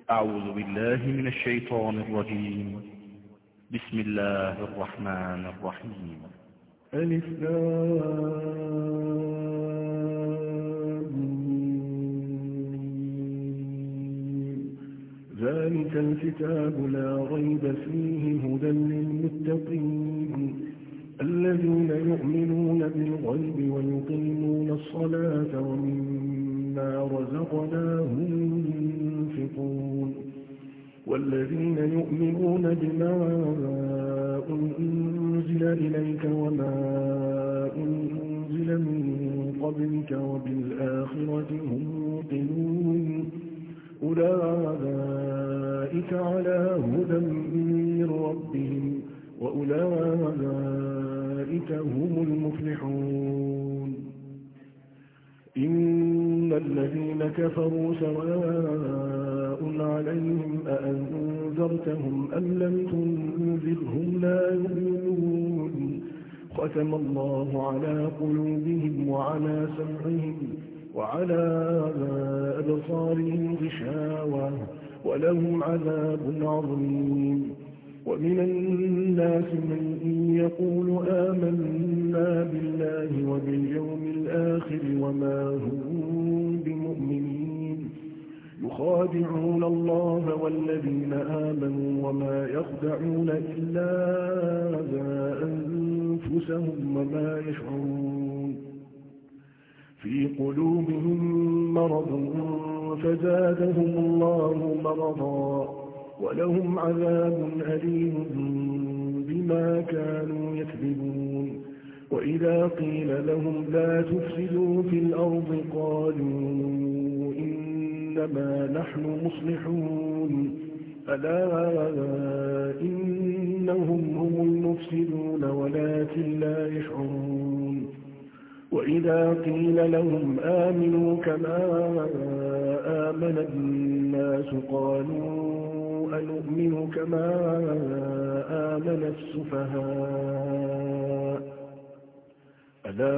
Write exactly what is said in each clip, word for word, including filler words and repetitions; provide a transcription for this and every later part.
أعوذ بالله من الشيطان الرجيم. بسم الله الرحمن الرحيم. ألف لام ذلك الكتاب لا ريب فيه هدى للمتقين الذين يؤمنون بالغيب ويقيمون الصلاة ومما رزقناهم ينفقون والذين يؤمنون بما أنزل إليك وما أنزل من قبلك وبالآخرة هم يوقنون أولئك على هدى من ربهم وأولئك هم المفلحون إن الذين كفروا سواء عليهم أأنذرتهم أم لم تنذرهم لا يؤمنون ختم الله على قلوبهم وعلى سمعهم وعلى أبصارهم غشاوة ولهم عذاب عظيم ومن الناس من يقول آمنا بالله وباليوم الآخر وما هم بمؤمنين يخادعون الله والذين آمنوا وما يخدعون إلا أنفسهم وما يشعرون في قلوبهم مرض فزادهم الله مرضا ولهم عذاب أليم بما كانوا يكذبون وإذا قيل لهم لا تفسدوا في الأرض قالوا إنما نحن مصلحون ألا إنهم هم المفسدون ولكن لا يشعرون وإذا قيل لهم آمنوا كما آمن الناس قالوا أنؤمن كما آمن السفهاء ألا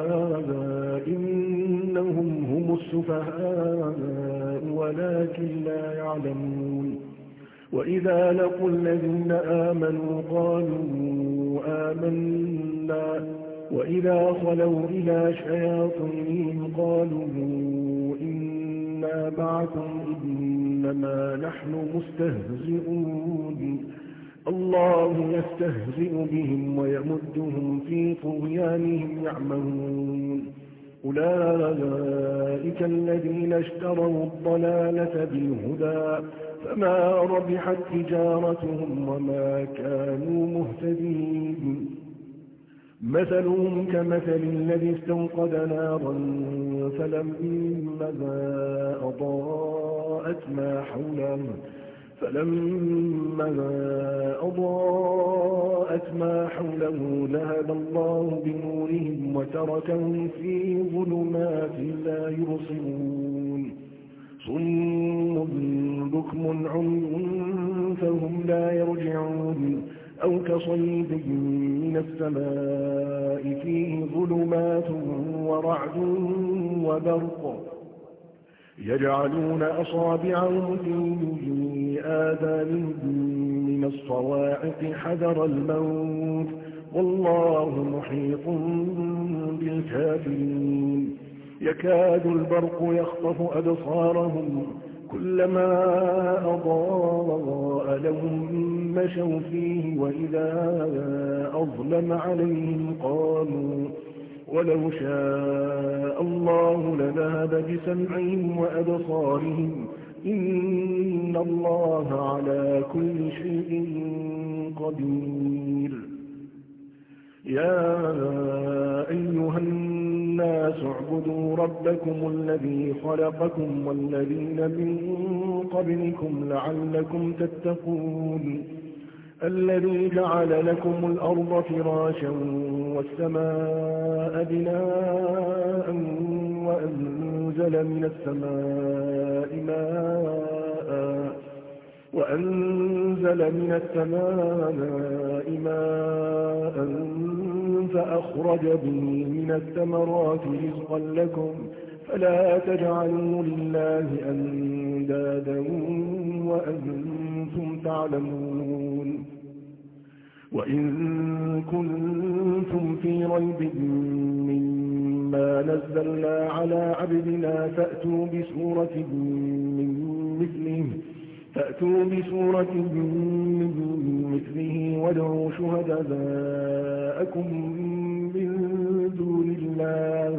إنهم هم السفهاء ولكن لا يعلمون وإذا لقوا الذين آمنوا قالوا آمنا وإذا خلوا إلى شياطينهم قالوا إنا معكم إنما نحن مستهزئون الله يستهزئ بهم ويمدهم في طغيانهم يعمهون أولئك الذين اشتروا الضلالة بالهدى فما ربحت تجارتهم وما كانوا مهتدين مثلهم كمثل الذي استوقد نارا فلما أضاءت ما حوله فلما أضاءت ما حوله ذهب الله بنورهم وتركهم في ظلمات لا يبصرون صم بكم عمي فهم لا يرجعون أو كصيب من السماء فيه ظلمات ورعد وبرق يجعلون أصابعهم في آذانهم من الصواعق حذر الموت والله محيط بالكافرين يكاد البرق يخطف أبصارهم كلما أضاء لهم مشوا فيه وإذا أظلم عليهم قالوا ولو شاء الله لذهب بسمعهم وأبصارهم إن الله على كل شيء قدير يا أيها الناس اعبدوا ربكم الذي خلقكم والذين من قبلكم لعلكم تتقون الذي جعل لكم الأرض فراشا والسماء بناء وأنزل من السماء ماء وأنزل من السماء ماء فأخرج به من الثمرات رزقا لكم فلا تجعلوا لله أندادا وأنتم تعلمون. وإن كنتم في ريب مما نزلنا على عبدنا فأتوا بسورة من مثله فأتوا بسورة من مثله وادعوا شهداءكم من دون الله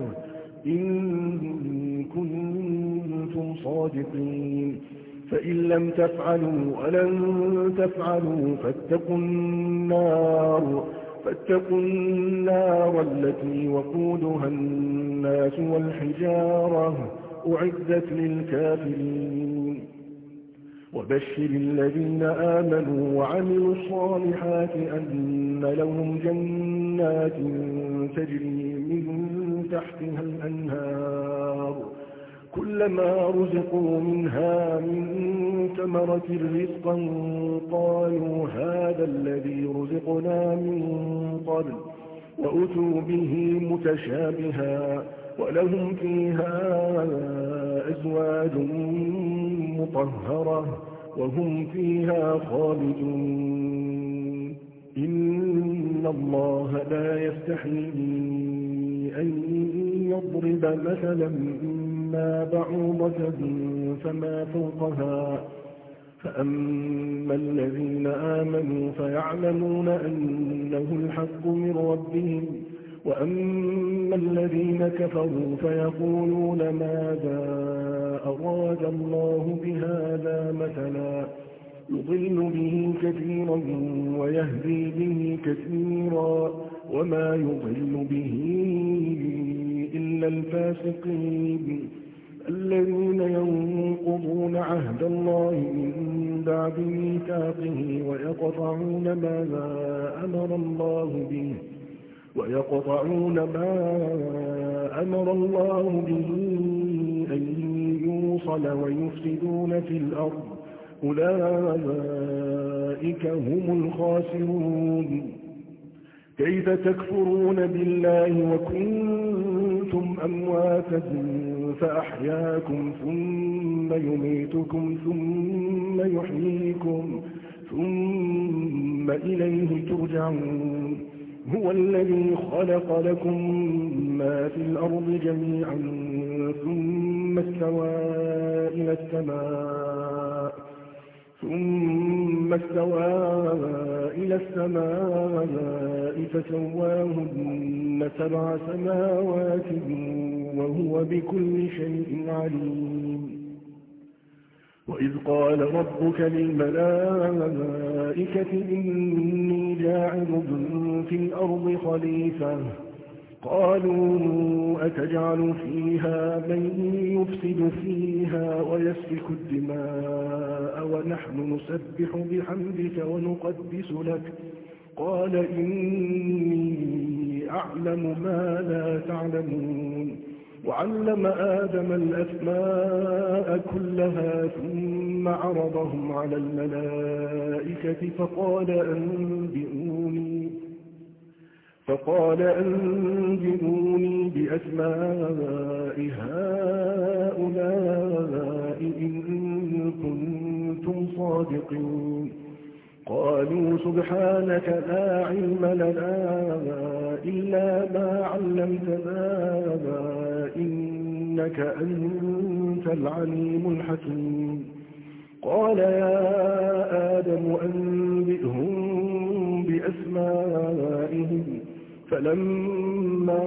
إن كنتم صادقين. فإن لم تفعلوا ولن تفعلوا فاتقوا النار فاتقوا النار التي وقودها الناس والحجارة أعدت للكافرين. وبشر الذين آمنوا وعملوا الصالحات أن لهم جنات تجري من تحتها الأنهار كلما رزقوا منها من ثمرة رزقا قالوا هذا الذي رزقنا من قبل وأتوا به متشابها ولهم فيها أزواج مطهرة وهم فيها خالدون. إن الله لا يستحيي أن يضرب مثلا ما بعوضة فما فوقها فأما الذين آمنوا فيعلمون أنه الحق من ربهم وأما الذين كفروا فيقولون ماذا أراد الله بهذا مثلا يضل به كثيرا ويهدي به كثيرا وما يضل به إلا الفاسقين الذين ينقضون عهد الله من بعد ميثاقه ويقطعون ما أمر الله به ويقطعون ما أمر الله به أن يوصل ويفسدون في الأرض أولئك هم الخاسرون. كيف تكفرون بالله وكنتم أمواتا فأحياكم ثم يميتكم ثم يحييكم ثم إليه ترجعون. هو الذي خلق لكم ما في الأرض جميعا ثم استوى إلى السماء ثم استوى إلى السماء فسواهن سبع سماوات وهو بكل شيء عليم. وإذ قال ربك للملائكة إني جاعل في الأرض خليفة قالوا أتجعل فيها من يفسد فيها ويسفك الدماء ونحن نسبح بحمدك ونقدس لك قال إني أعلم ما لا تعلمون. وعلم آدم الأسماء كلها ثم عرضهم على الملائكة فقال أنبئوني فقال أنبئوني بأسماء هؤلاء إن كنتم صادقين. قالوا سبحانك لا علم لنا إلا ما علمتنا إنك أنت العليم الحكيم. قال يا آدم أنبئهم بأسمائهم فلما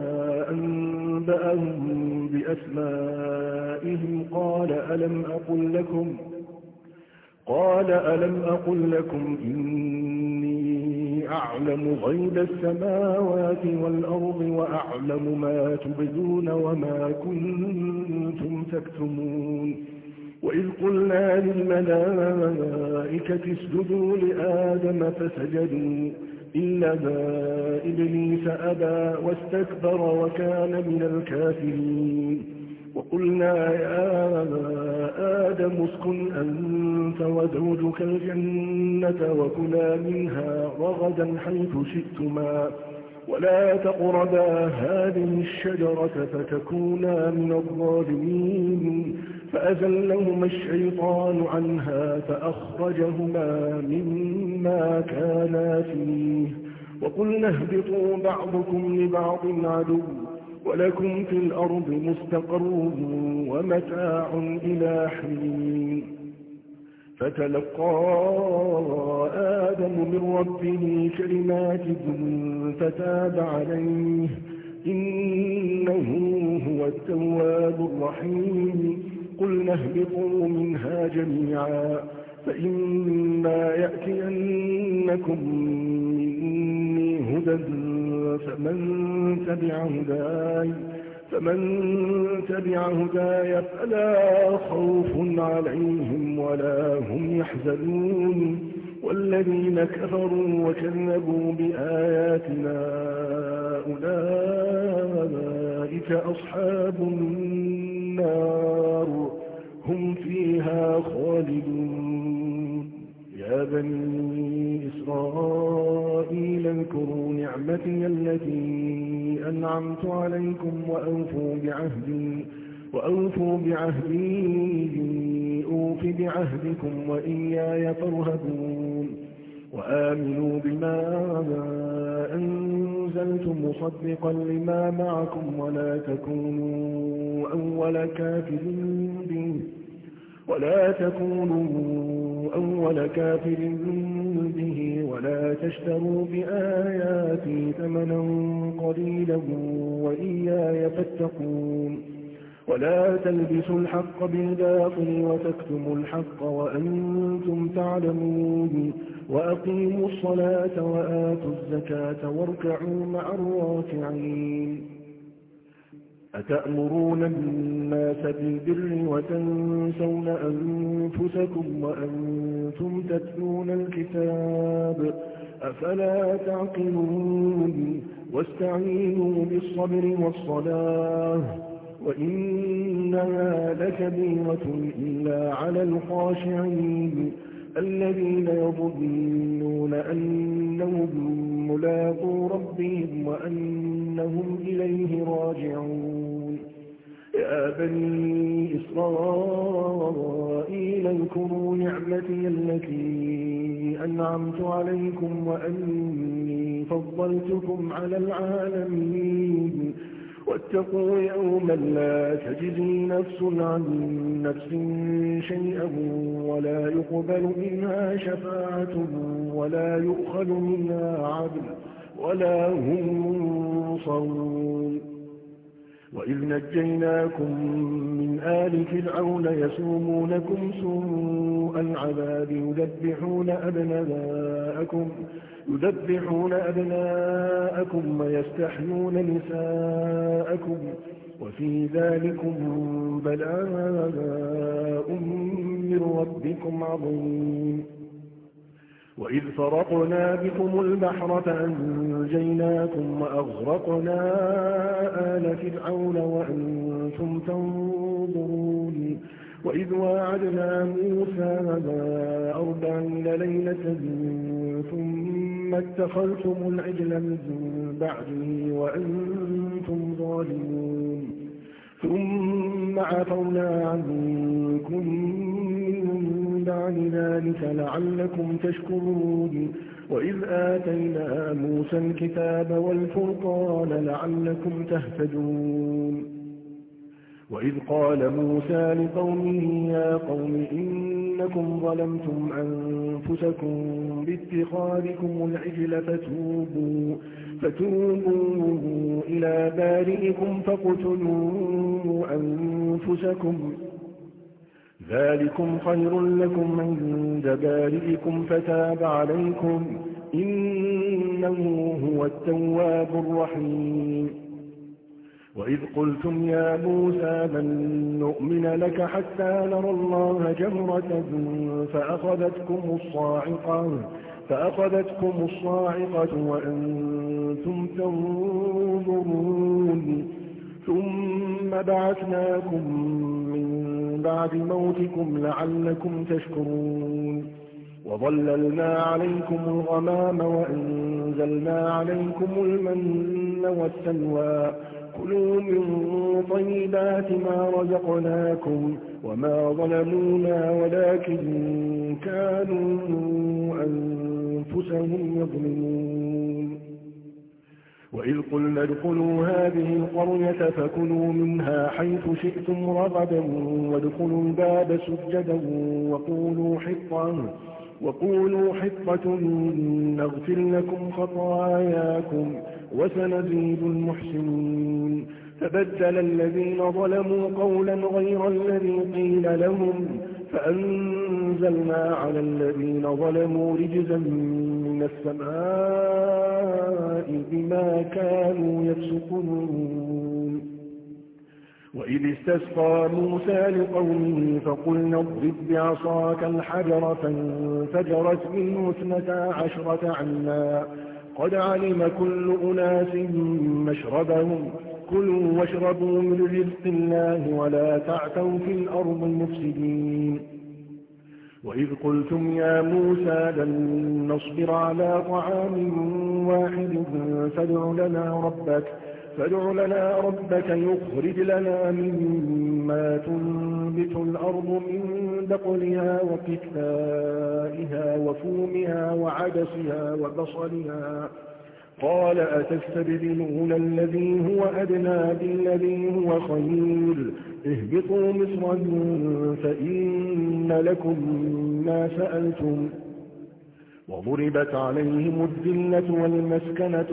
أنبأهم بأسمائهم قال ألم أقل لكم قال ألم أقل لكم إني أعلم غيب السماوات والأرض وأعلم ما تبدون وما كنتم تكتمون. وإذ قلنا للملائكة اسجدوا لآدم فسجدوا إلا إبليس أبى واستكبر وكان من الكافرين. وقلنا يا آدم اسكن أنت وزوجك الجنة وكلا منها رغدا حيث شئتما ولا تقربا هذه الشجرة فتكونا من الظالمين فأزلهما الشيطان عنها فأخرجهما مما كانا فيه وقلنا اهبطوا بعضكم لبعض عدو ولكم في الأرض مستقر ومتاع إلى حين فتلقى آدم من ربه كلمات فتاب عليه إنه هو التواب الرحيم قلنا اهبطوا منها جميعا فإما يأتينكم مني هدى فمن تبع هداي فمن تبع هداي فلا خوف عليهم ولا هم يحزنون والذين كفروا وكذبوا بآياتنا أولئك أصحاب النار هم فيها خالدون يا بني إسرائيل اذكروا نعمتي التي أنعمت عليكم وأوفوا بعهدي وأوفوا بعهدي أوف بعهدكم وإياي فارهبون وآمنوا بما أنزلت مصدقا لما معكم ولا تكونوا أول كافر به ولا تكونوا أول كافر به ولا تشتروا بآياتي ثمنا قليلا وإياي فاتقون ولا تلبسوا الحق بالباطل وتكتموا الحق وأنتم تعلمون وأقيموا الصلاة وآتوا الزكاة واركعوا مع الراكعين أتأمرون الناس بالبر وتنسون أنفسكم وأنتم تتلون الكتاب أفلا تعقلون واستعينوا بالصبر والصلاة وإنها لكبيرة إلا على الخاشعين الذين يظنون أنهم ملاقو ربهم وأنهم إليه راجعون يا بني إسرائيل اذكروا نعمتي التي أنعمت عليكم وأني فضلتكم على العالمين واتقوا يوما لا تجزي نفس عن نفس شيئا ولا يقبل منها شفاعة ولا يؤخذ منها عدل ولا هم ينصرون وإذ نجيناكم من آل فرعون يسومونكم سوء العذاب يذبحون أبناءكم يذبحون أبناءكم ويستحيون نساءكم وفي ذلكم بلاء من ربكم عظيم وإذ فرقنا بكم البحر فأنجيناكم وأغرقنا آل فرعون وأنتم تنظرون وإذ واعدنا موسى أربعين ليلة ثم اتخذتم العجل من بعده وأنتم ظالمون ثم عفونا عنكم من بعد ذلك لعلكم تشكرون وإذ آتينا موسى الكتاب والفرقان لعلكم تهتدون وإذ قال موسى لقومه يا قوم إنكم ظلمتم أنفسكم باتخاذكم العجل فتوبوا, فتوبوا إلى بارئكم فاقتلوا أنفسكم ذلكم خير لكم عند بارئكم فتاب عليكم إنه هو التواب الرحيم وإذ قلتم يا موسى لن نؤمن لك حتى نرى الله جهرة فأخذتكم الصاعقة فأخذتكم الصاعقة وأنتم تنظرون ثم بعثناكم من بعد موتكم لعلكم تشكرون وظللنا عليكم الغمام وأنزلنا عليكم المن والسلوى كلوا من طيبات ما رزقناكم وما ظلمونا ولكن كانوا أنفسهم يظلمون وإذ قلنا ادخلوا هذه القرية فكلوا منها حيث شئتم رغدا وادخلوا الباب سجدا وقولوا حطة وقولوا حطة نغفر لكم خطاياكم وسنزيد المحسنين فبدل الذين ظلموا قولا غير الذي قيل لهم فأنزلنا على الذين ظلموا رجزا من السماء بما كانوا يفسقون وإذ استسقى موسى لقومه فقلنا اضرب بعصاك الحجر فانفجرت منه اثنتا عشرة عينا قد علم كل أناس مشربهم كلوا واشربوا من رزق الله ولا تعثوا في الأرض مفسدين وإذ قلتم يا موسى لن نصبر على طعام واحد فادع لنا ربك فادع لنا ربك يخرج لنا مما تنبت الأرض من بقلها وكثائها وفومها وعدسها وبصلها قال أتستبدلون الذي هو أدنى بالذي هو خير اهبطوا مصرا فإن لكم ما سألتم وضربت عليهم الذلة والمسكنة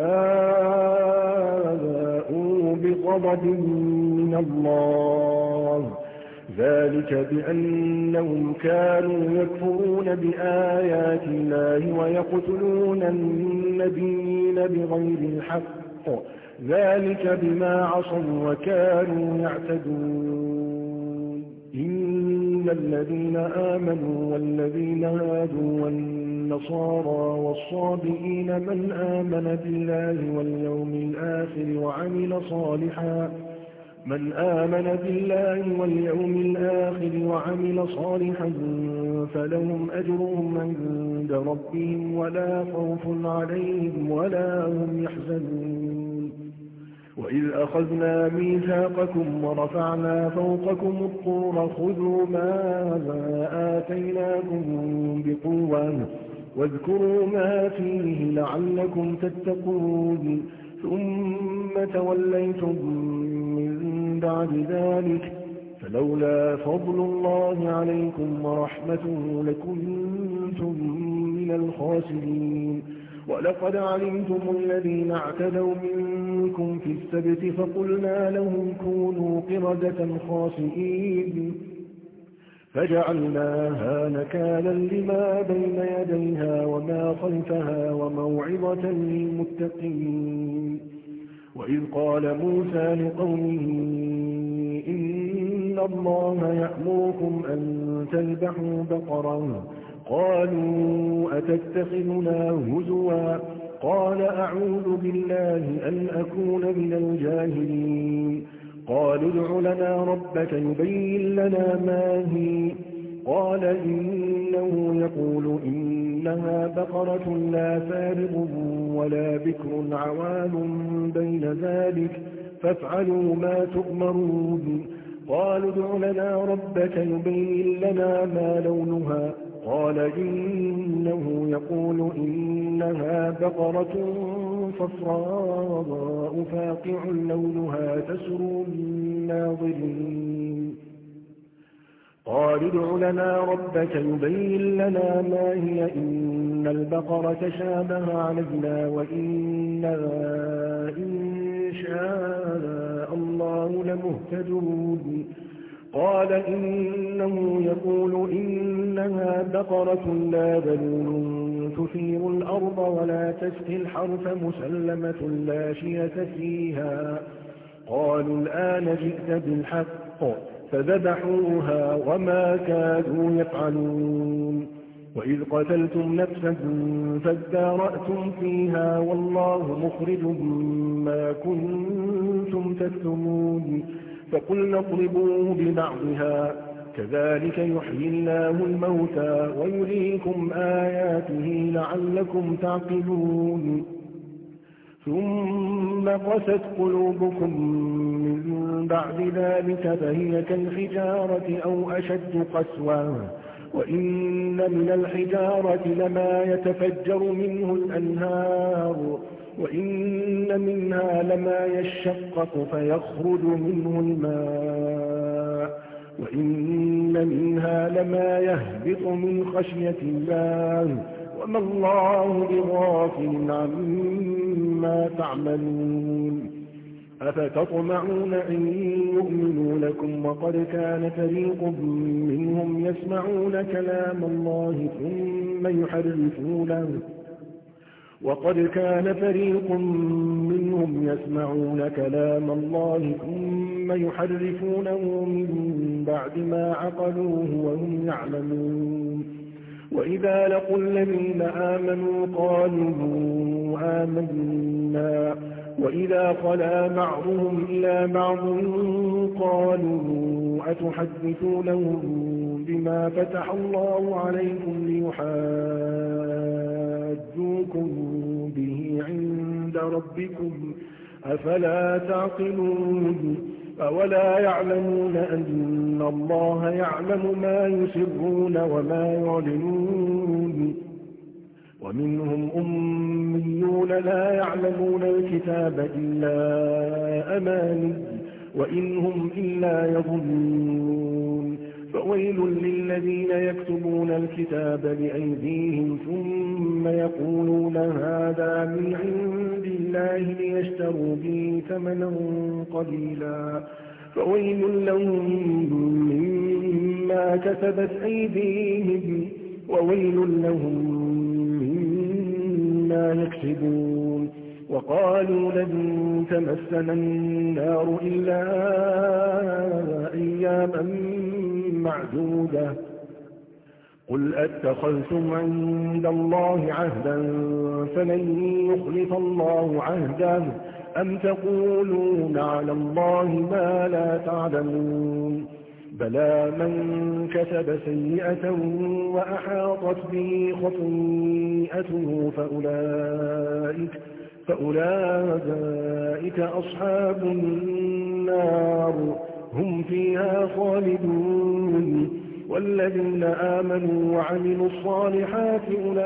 وباءوا بغضب من الله ذلك بأنهم كانوا يكفرون بآيات الله ويقتلون النبيين بغير الحق ذلك بما عصوا وكانوا يعتدون إن الذين آمنوا والذين هادوا والنصارى والصابئين من آمن بالله واليوم الآخر وعمل صالحا من آمن بالله واليوم الآخر وعمل صالحا فلهم أجرهم عند ربهم ولا خوف عليهم ولا هم يحزنون وإذ أخذنا ميثاقكم ورفعنا فوقكم الطور خذوا ما آتيناكم بقوة واذكروا ما فيه لعلكم تتقون ثم توليتم من بعد ذلك فلولا فضل الله عليكم ورحمته لكنتم من الخاسرين ولقد علمتم الذين اعتدوا منكم في السبت فقلنا لهم كونوا قردة خاسئين فجعلناها نكالا لما بين يديها وما خلفها وموعظة للمتقين وإذ قال موسى لقومه إن الله يأمركم أن تذبحوا بقرة قالوا أتتخذنا هزوا قال أعوذ بالله أن أكون من الجاهلين قالوا ادع لنا ربك يبين لنا ما هي قال إنه يقول إنها بقرة لا فارغ ولا بكر عوان بين ذلك فافعلوا ما تؤمرون قالوا ادع لنا ربك يبين لنا ما لونها قال إنه يقول إنها بقرة صفراء فاقع لونها تسر الناظرين قالوا ادع لنا ربك يبين لنا ما هي إن البقرة شابه علينا وإنا إن شاء الله لمهتدون قال إنه يقول إنها بقرة لا ذلول تثير الأرض ولا تسقي الحرث مسلمة لا شية فيها قالوا الآن جئت بالحق فذبحوها وما كادوا يفعلون وإذ قتلتم نفسا فادارأتم فيها والله مخرج ما كنتم تكتمون فقلنا اضربوه ببعضها كذلك يحيي الله الموتى ويريكم آياته لعلكم تعقلون ثم قست قلوبكم من بعد ذلك فهي كالحجارة أو أشد قسوة وإن من الحجارة لما يتفجر منه الأنهار وإن منها لما يشقق فيخرج منه الماء وإن منها لما يهبط من خشية الله وما الله بغافل عما تعملون أفتطمعون أن يؤمنوا لكم وقد كان فريق منهم يسمعون كلام الله ثم يحرفونه وقد كان فريق منهم يسمعون كلام الله ثم يحرفونه من بعد ما عقلوه وهم يعلمون وإذا لقوا الذين آمنوا قالوا آمنا وإذا خلا بعضهم إلى بعض قالوا أتحدثونهم بما فتح الله عليكم ليحاجوكم به عند ربكم أفلا تعقلون أولا يعلمون أن الله يعلم ما يسرون وما يعلنون ومنهم أميون لا يعلمون الكتاب إلا أماني وإن هم إلا يظنون فويل للذين يكتبون الكتاب بأيديهم ثم يقولون هذا من عند الله ليشتروا به ثمنا قليلا فويل لهم مما كسبت أيديهم وويل لهم مما يكسبون وقالوا لن تمسنا النار إلا أياما معدودة قل أتخذتم عند الله عهدا فلن يخلف الله عهده أم تقولون على الله ما لا تعلمون بلى من كسب سيئة وأحاطت به خطيئته فأولئك, فأولئك أصحاب النار هم فيها خالدون والذين آمنوا وعملوا الصالحات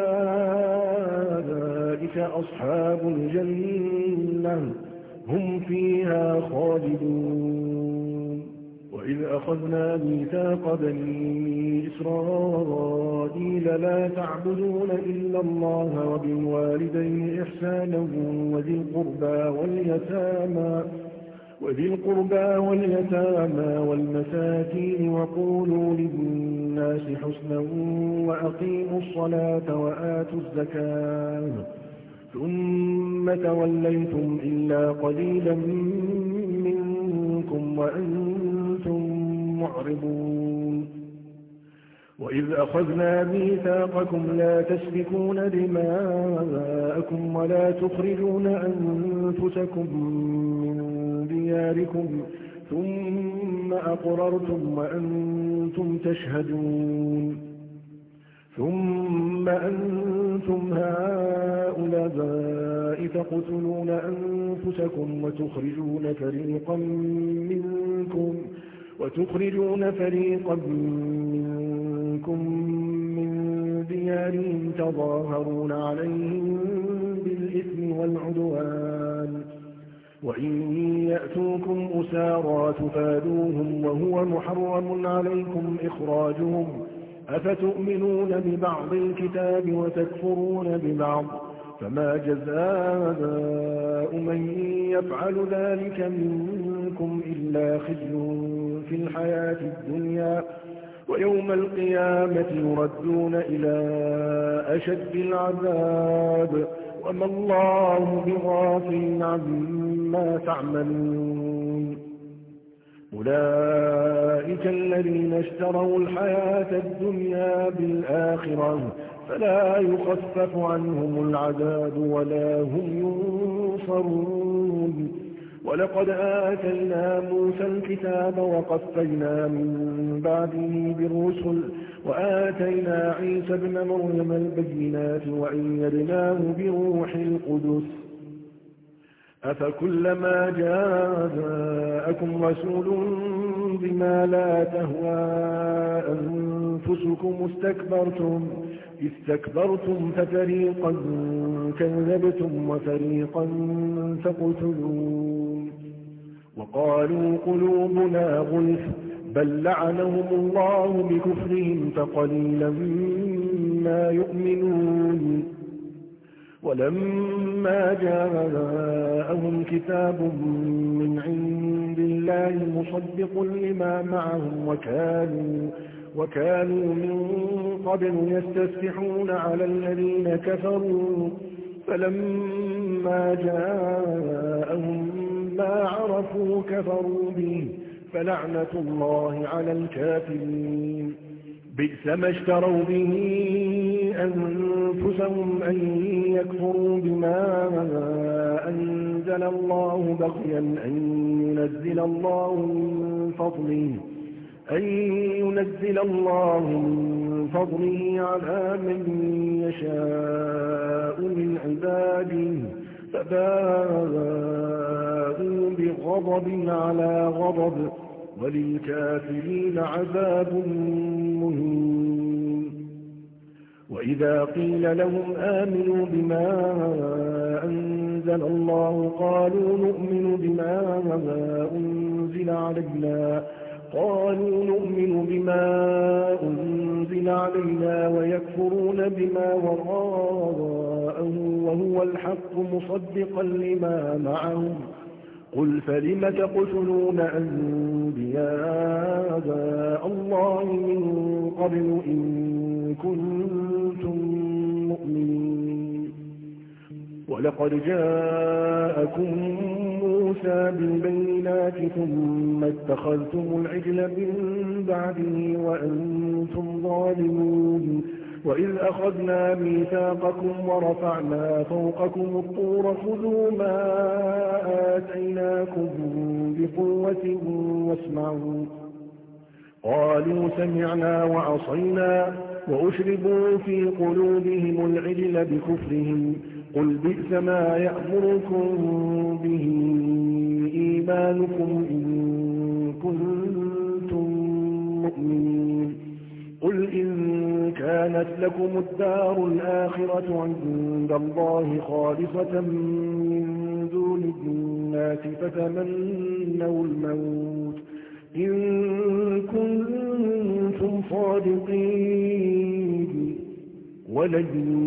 أولئك أصحاب الجنة هم فيها خالدون وإذ أخذنا ميثاق بني إسرائيل لا تعبدون إلا الله وبالوالدين إحسانا وذي القربى واليتامى وذي القربى واليتامى والمساكين وقولوا للناس حسنا وأقيموا الصلاة وآتوا الزكاة ثم توليتم إلا قليلا منكم وأنتم معرضون وإذ أخذنا ميثاقكم لا تسفكون دماءكم ولا تخرجون أنفسكم من دياركم ثم أقررتم وأنتم تشهدون ثم أنتم هؤلاء تقتلون أنفسكم وتخرجون فريقا منكم وتخرجون فريقا منكم من ديارهم تظاهرون عليهم بالإثم والعدوان وإن يأتوكم أسارى تفادوهم وهو محرم عليكم إخراجهم أفتؤمنون ببعض الكتاب وتكفرون ببعض فما جزاء من يفعل ذلك منكم إلا خزي في الحياة الدنيا ويوم القيامة يردون إلى أشد العذاب وما الله بغافل عما تعملون أولئك الذين اشتروا الحياة الدنيا بالآخرة فلا يخفف عنهم العذاب ولا هم ينصرون ولقد آتينا موسى الكتاب وقفينا من بعده بالرسل وآتينا عيسى ابن مريم البينات وأيدناه بروح القدس أفكلما جاءكم رسول بما لا تهوى أنفسكم استكبرتم استكبرتم ففريقا كذبتم وفريقا تقتلون وقالوا قلوبنا غلف بل لعنهم الله بكفرهم فقليلا ما يؤمنون ولما جاءهم كتاب من عند الله مصدق لما معهم وكانوا وكانوا من قبل يستفتحون على الذين كفروا فلما جاءهم ما عرفوا كفروا به فلعنة الله على الكافرين بئس ما اشتروا به أنفسهم أن يكفروا بما أنزل الله بغيا أن ينزل الله من فضله أن ينزل الله من فضله على من يشاء من عباده فباءوا بغضب على غضب وللكافرين عذاب مهين وإذا قيل لهم آمنوا بما أنزل الله قالوا نؤمن بما أنزل علينا قالوا نؤمن بما أنزل علينا ويكفرون بما وراءه وهو الحق مصدقا لما معهم قل فلم تقتلون أنبياء الله من قبل إن كنتم مؤمنين ولقد جاءكم موسى بالبينات ثم اتخذتم العجل من بعده وأنتم ظالمون وإذ أخذنا ميثاقكم ورفعنا فوقكم الطور خذوا ما آتيناكم بقوة واسمعوا قالوا سمعنا وعصينا وأشربوا في قلوبهم العجل بكفرهم قل بئس ما يأمركم به إيمانكم إن كنتم مؤمنين قل إن كانت لكم الدار الآخرة عند الله خالصة من دون الناس فتمنوا الموت إن كنتم صادقين ولن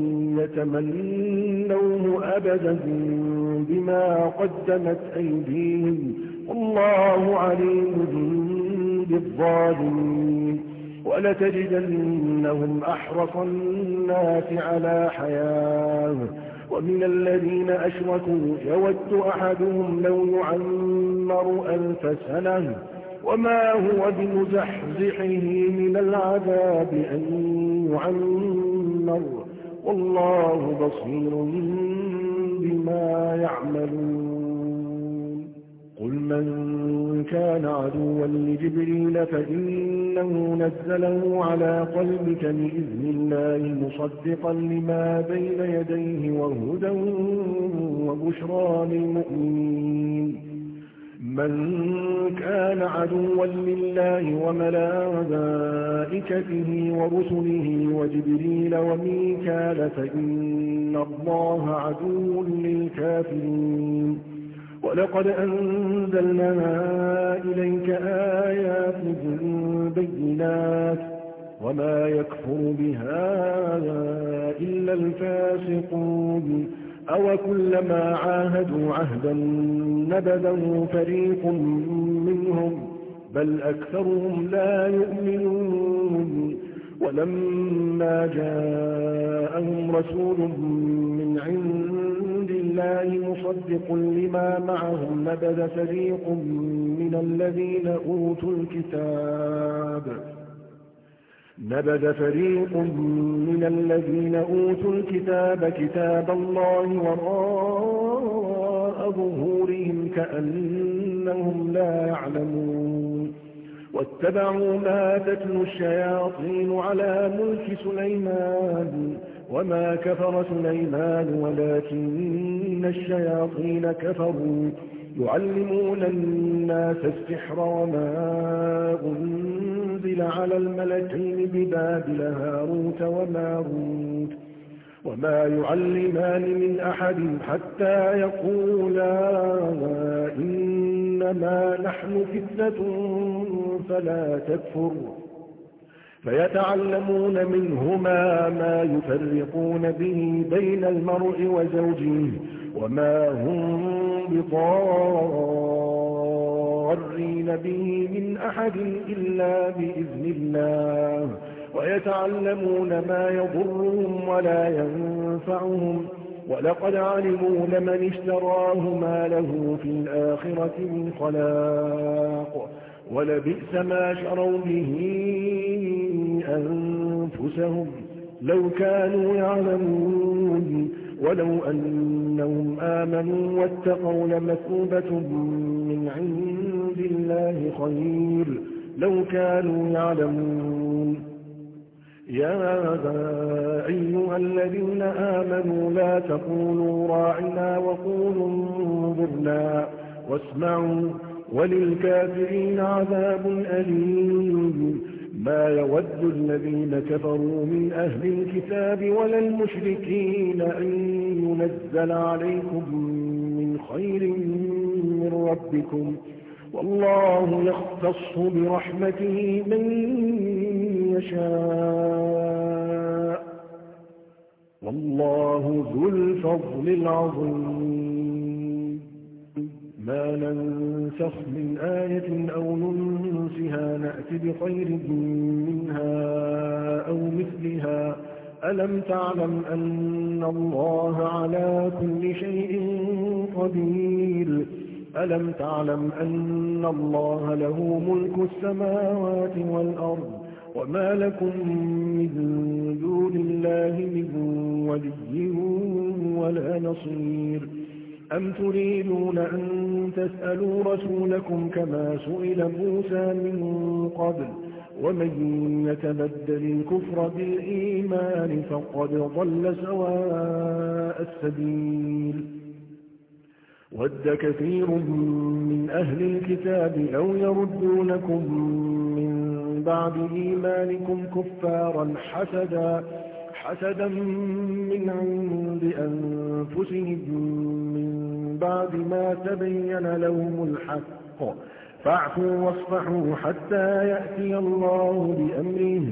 يتمنوه أبدا بما قدمت أيديهم والله عليم بالظالمين ولتجدنهم أحرص الناس على حياة ومن الذين أشركوا يود أحدهم لو يعمر ألف سنة وما هو بمزحزحه من العذاب أن يعمر والله بصير بما يعملون قل من كان عدوا لجبريل فإنه نزله على قلبك بإذن الله مصدقا لما بين يديه وهدى وبشرى للمؤمنين من كان عدوا لله وملائكته ورسله وجبريل وميكال فإن الله عدو للكافرين ولقد أنزلنا إليك آيات بينات وما يكفر بها إلا الفاسقون أو كلما عاهدوا عهدا نبذه فريق منهم بل أكثرهم لا يؤمنون ولما جاءهم رسول من عند الله مصدق لما معهم نبذ فريق من الذين أوتوا الكتاب نبذ فريق من الذين أوتوا الكتاب كتاب الله وراء ظهورهم كأنهم لا يعلمون واتبعوا ما تتلو الشياطين على ملك سليمان وما كفر سليمان ولكن الشياطين كفروا يعلمون الناس السحر وما أنزل على الملكين ببابل هاروت وماروت وما يعلمان من أحد حتى يقولا إنما نحن فتنة فلا تكفر فيتعلمون منهما ما يفرقون به بين المرء وزوجه وما هم بضارين به من أحد إلا بإذن الله ويتعلمون ما يضرهم ولا ينفعهم ولقد علموا لمن اشتراه ما له في الآخرة من خلاق ولبئس ما شروا به أنفسهم لو كانوا يعلمون ولو أنهم آمنوا واتقوا لمثوبة من عند الله خير لو كانوا يعلمون يا أيها الذين آمنوا لا تقولوا راعنا وقولوا انظرنا واسمعوا وللكافرين عذاب أليم ما يود الذين كفروا من أهل الكتاب ولا المشركين أن ينزل عليكم من خير من ربكم والله يختص برحمته من يشاء والله ذو الفضل العظيم ما ننسخ من آية أو ننسها نأت بخير منها أو مثلها ألم تعلم أن الله على كل شيء قدير ألم تعلم أن الله له ملك السماوات والأرض وما لكم من دون الله من ولي ولا نصير أم تريدون أن تسألوا رسولكم كما سئل موسى من قبل ومن يتبدل الكفر بالإيمان فقد ضل سواء السبيل ود كثير من أهل الكتاب لو يردونكم من بعد إيمانكم كفارا حسدا حسدا من عند أنفسهم من بعد ما تبين لهم الحق فاعفوا واصفحوا حتى يأتي الله بأمره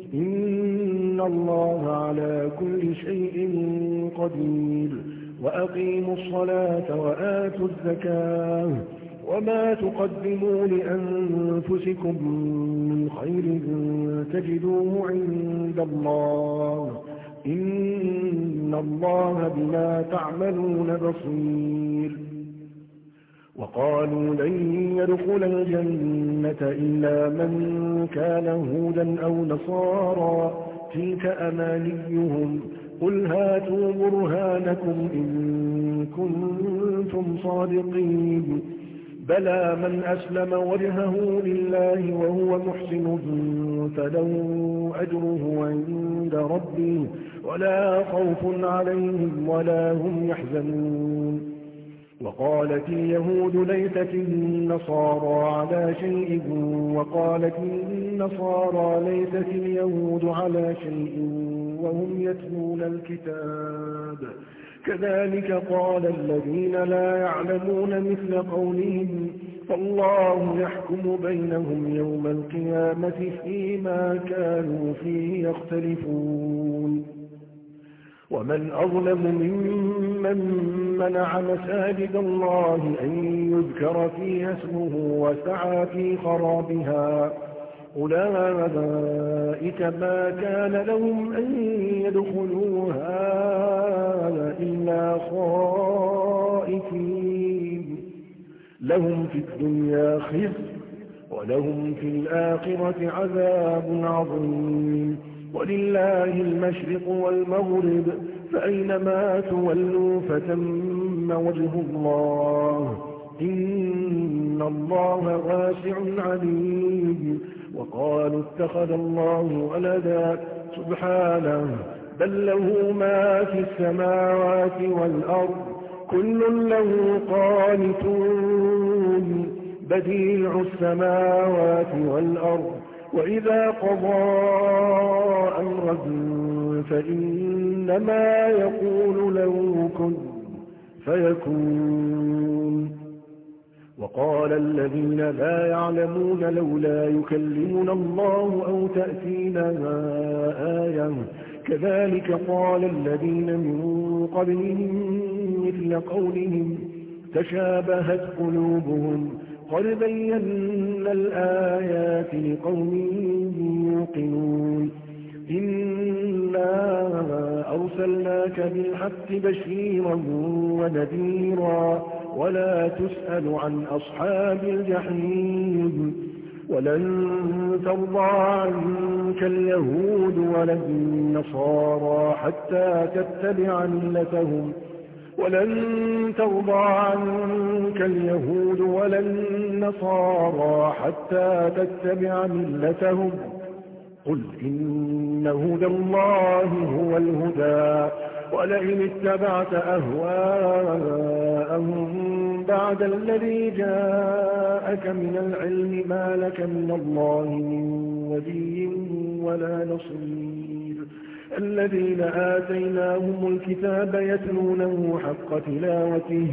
إن الله على كل شيء قدير وأقيموا الصلاة وآتوا الزكاة وما تقدموا لأنفسكم من خير تجدوه عند الله إن الله بما تعملون بصير وقالوا لن يدخل الجنة إلا من كان هودا أو نصارى تلك أمانيهم قل هاتوا برهانكم إن كنتم صادقين بلى من أسلم وجهه لله وهو محسن فله أجره عند ربه ولا خوف عليهم ولا هم يحزنون وقالت اليهود ليست النصارى على شيء وقالت النصارى ليست اليهود على شيء وهم يتلون الكتاب كذلك قال الذين لا يعلمون مثل قولهم فالله يحكم بينهم يوم القيامة فيما كانوا فيه يختلفون ومن أظلم ممن منع مساجد الله أن يذكر فيها اسمه وسعى في خرابها أولئك ما كان لهم أن يدخلوها إلا خائفين لهم في الدنيا خزي ولهم في الآخرة عذاب عظيم. ولله المشرق والمغرب فأينما تولوا فتم وجه الله إن الله واسع عليم. وقالوا اتخذ الله ولدا سبحانه بل له ما في السماوات والأرض كل له قانتون بديع السماوات والأرض وإذا قضى أمرا فإنما يقول له كن فيكون. وقال الذين لا يعلمون لولا يكلمنا الله أو تأتينا آية كذلك قال الذين من قبلهم مثل قولهم تشابهت قلوبهم قد بينا الآيات لقوم يوقنون. إنا أرسلناك بالحق بشيرا ونذيرا ولا تسأل عن أصحاب الجحيم. ولن ترضى عنك اليهود ولا النصارى حتى تتبع ملتهم ولن ترضى عنك اليهود ولا النصارى حتى تتبع ملتهم قل إن هدى الله هو الهدى ولئن اتبعت أهواءهم بعد الذي جاءك من العلم ما لك من الله من ولي ولا نصير. الذين آتيناهم الكتاب يتلونه حق تلاوته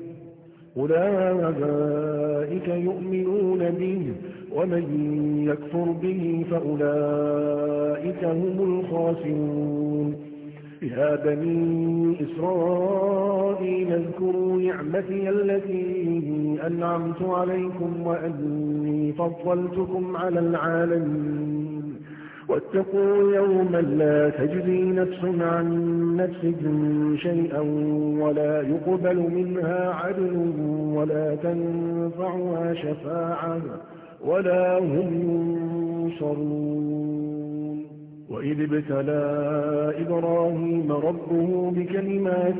أولئك يؤمنون به ومن يكفر به فأولئك هم الخاسرون. يا بني إسرائيل اذكروا نعمتي التي أنعمت عليكم وأني فضلتكم على العالمين. واتقوا يوما لا تجزي نفس عن نفس شيئا ولا يقبل منها عدل ولا تنفعها شفاعة ولا هم ينصرون. وإذ ابتلى إبراهيم ربه بكلمات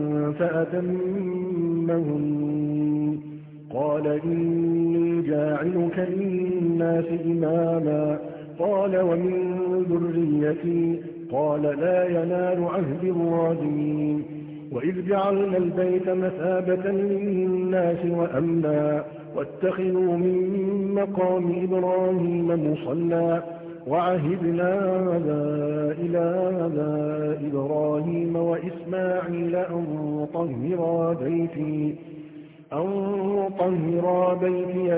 فأتمهن قال إني جاعلك للناس إماما قال ومن ذريتي قال لا ينال عهد الظالمين. وإذ جعلنا البيت مثابة للناس وأمنا واتخذوا من مقام إبراهيم مصلى وعهدنا إلى إبراهيم وإسماعيل أن طهرا بيتي أن طهرا بيتي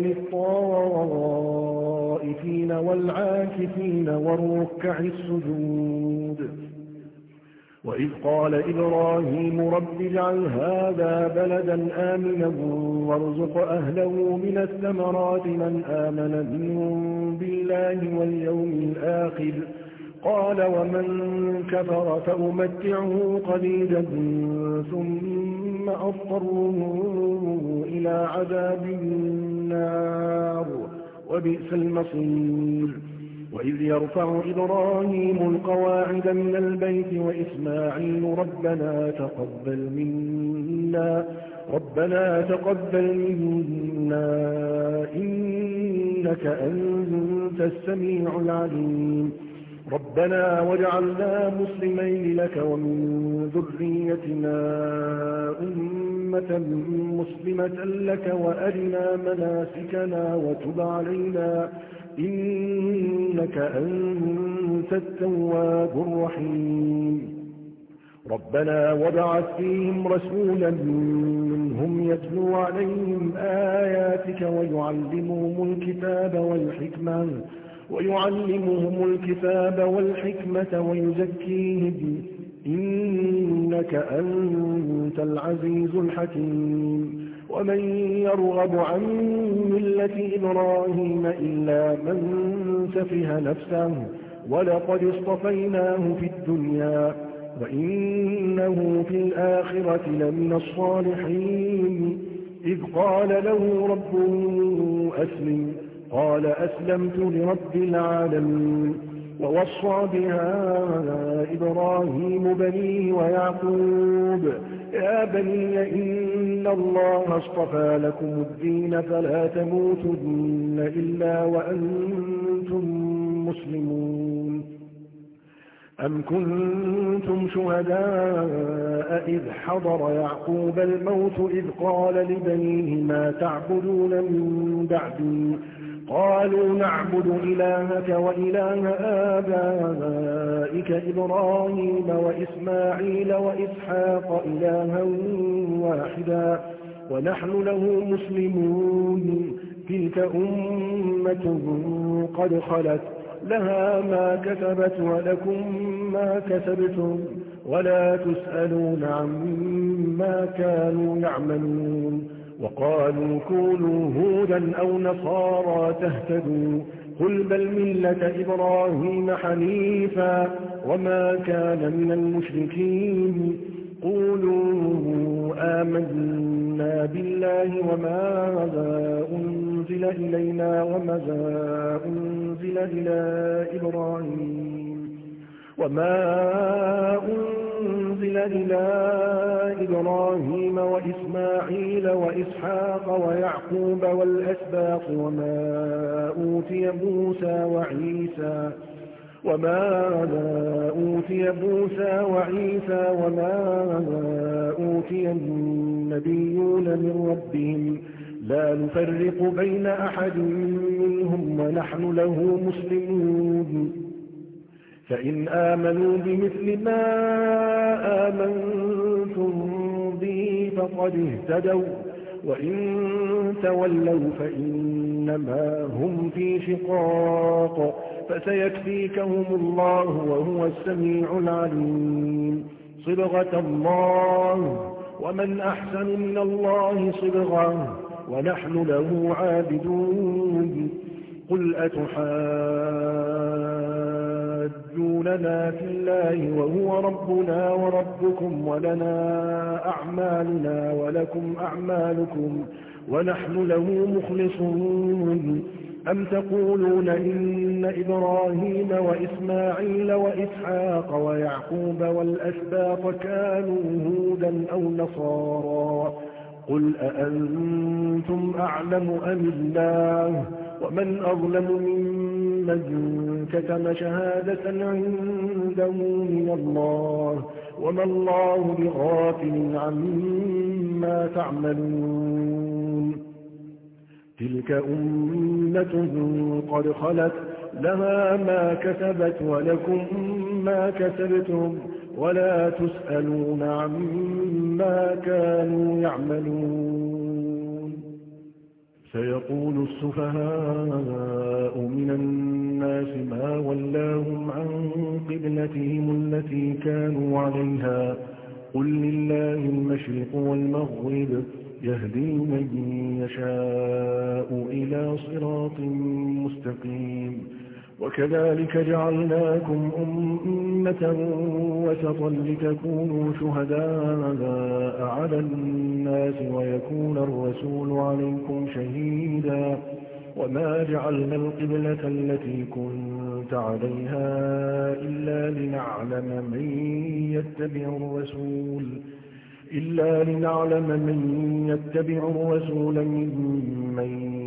للطائفين والعاكفين والركع السجود. وإذ قال إبراهيم رب اجعل هذا بلدا آمنا وارزق أهله من الثمرات من آمن منهم بالله واليوم الآخر قال ومن كفر فأمتعه قليلا ثم أضطره إلى عذاب النار وبئس المصير. وإذ يرفع إبراهيم القواعد من البيت وإسماعيل ربنا تقبل منا ربنا تقبل منا إنك أنت السميع العليم. ربنا واجعلنا مسلمين لك ومن ذريتنا أمة مسلمة لك وأرنا مناسكنا وتب علينا إنك أنت التواب الرحيم. ربنا وابعث فيهم رسولا منهم يتلو عليهم آياتك ويعلمهم الكتاب والحكمة ويعلمهم الكتاب والحكمة ويزكيهم إنك أنت العزيز الحكيم. ومن يرغب عن ملة إبراهيم إلا من سفه نفسه ولقد اصطفيناه في الدنيا وإنه في الآخرة لمن الصالحين. إذ قال له ربه أسلم قال أسلمت لرب العالمين. ووصى بها إبراهيم بنيه ويعقوب يا بني إن الله اصطفى لكم الدين فلا تموتن إلا وأنتم مسلمون. أم كنتم شهداء إذ حضر يعقوب الموت إذ قال لبنيه ما تعبدون من بعدي قالوا نعبد إلهك وإله آبائك إبراهيم وإسماعيل وإسحاق إلها واحدا ونحن له مسلمون. تلك أمة قد خلت لها ما كسبت ولكم ما كسبتم ولا تسألون عما كانوا يعملون. وقالوا كونوا هودا أو نصارى تهتدوا قل بل ملة إبراهيم حنيفا وما كان من المشركين. قولوا آمنا بالله وما أنزل إلينا وما أنزل إلى إبراهيم وما أنزل إلى إبراهيم وإسماعيل وإسحاق ويعقوب والأسباط وما أوتي موسى وعيسى وما أوتي موسى وعيسى وما أوتي النبيون من ربهم لا نفرق بين أحد منهم ونحن له مسلمون. فإن آمنوا بمثل ما آمنتم به فقد اهتدوا وإن تولوا فإنما هم في شقاق فسيكفيكهم الله وهو السميع العليم. صبغة الله ومن أحسن من الله صبغة ونحن له عابدون. قل أتحاجوننا في الله وهو ربنا وربكم ولنا أعمالنا ولكم أعمالكم ونحن له مخلصون. أم تقولون إن إبراهيم وإسماعيل وإسحاق ويعقوب والأسباط كانوا هودا أو نصارى قل أأنتم أعلم أم الله ومن أظلم ممن كتم شهادة عنده من الله وما الله بغافل عما تعملون. تلك أمة قد خلت لها ما كسبت ولكم ما كسبتم ولا تسألون عما كانوا يعملون. سيقول السفهاء من الناس ما ولاهم عن قبلتهم التي كانوا عليها قل لله المشرق والمغرب يهدي من يشاء إلى صراط مستقيم. وكذلك جعلناكم أمة وسطا لتكونوا شهداء على الناس ويكون الرسول عليكم شهيدا. وما جعلنا القبلة التي كنت عليها إلا لنعلم من يتبع الرسول إلا لنعلم من يتبع الرسول ممن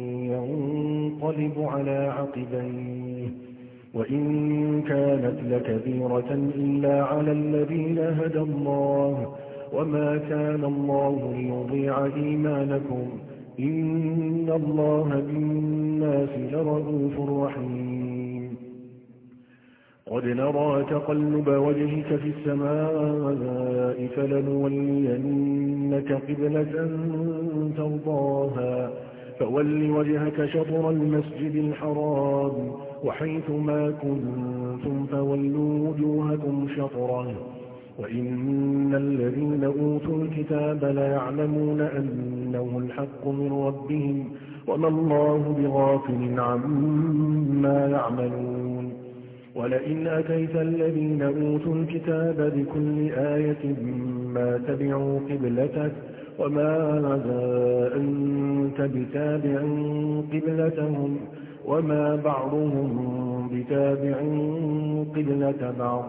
ينقلب على عقبيه وإن كانت لكبيرة إلا على الذين هدى الله وما كان الله ليضيع إيمانكم إن الله بالناس لرءوف رحيم. قد نرى تقلب وجهك في السماء فلنولينك قبلة ترضاها فول وجهك شطر المسجد الحرام وحيث ما كنتم فولوا وجوهكم شطره وإن الذين أوتوا الكتاب ليعلمون أنه الحق من ربهم وما الله بغافل عما يعملون. ولئن أتيت الذين أوتوا الكتاب بكل آية ما تبعوا قبلتك وما أنت بتابع قبلتهم وما بعضهم بتابع قبلة بعض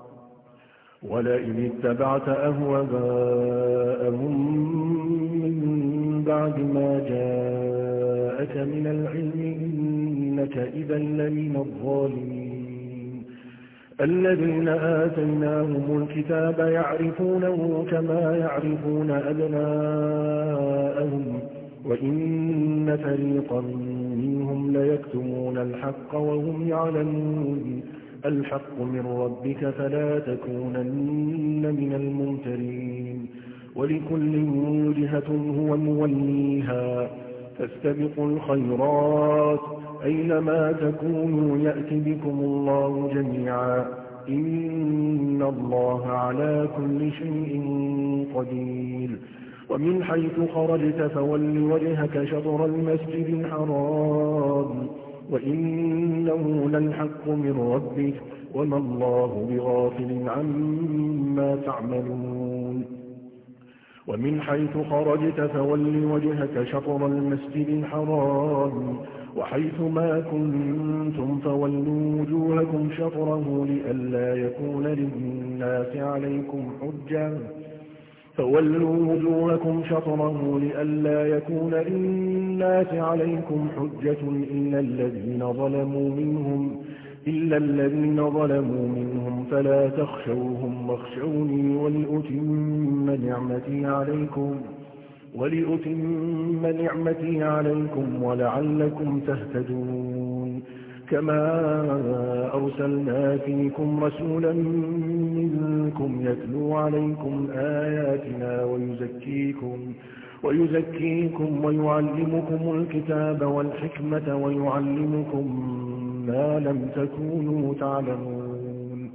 ولئن اتبعت أهواءهم من بعد ما جاءك من العلم إنك إذا لمن الظالمين الذين آتيناهم الكتاب يعرفونه كما يعرفون أبناءهم وإن فريقا منهم ليكتمون الحق وهم يعلمون الحق من ربك فلا تكونن من الممترين ولكل وجهة هو موليها فاستبقوا الخيرات أينما تكونوا يأتي بكم الله جميعا إن الله على كل شيء قدير ومن حيث خرجت فول وجهك شطر المسجد الحرام وإنه للحق من ربك وما الله بغافل عما تعملون ومن حيث خرجت فول وجهك شطر المسجد الحرام وحيث ما كنتم فولوا وجوهكم شطره لئلا يكون للناس عليكم حجة فولوا وجوهكم شطره لئلا يكون للناس عليكم حجة إلا الذين ظلموا منهم إلا الذين ظلموا منهم فلا تخشوهم واخشوني ولأتم نعمتي عليكم ولأتم نعمتي عليكم ولعلكم تهتدون كما أرسلنا فيكم رسولا منكم يتلو عليكم آياتنا ويزكيكم ويزكيكم ويعلمكم الكتاب والحكمة ويعلمكم ما لم تكونوا تعلمون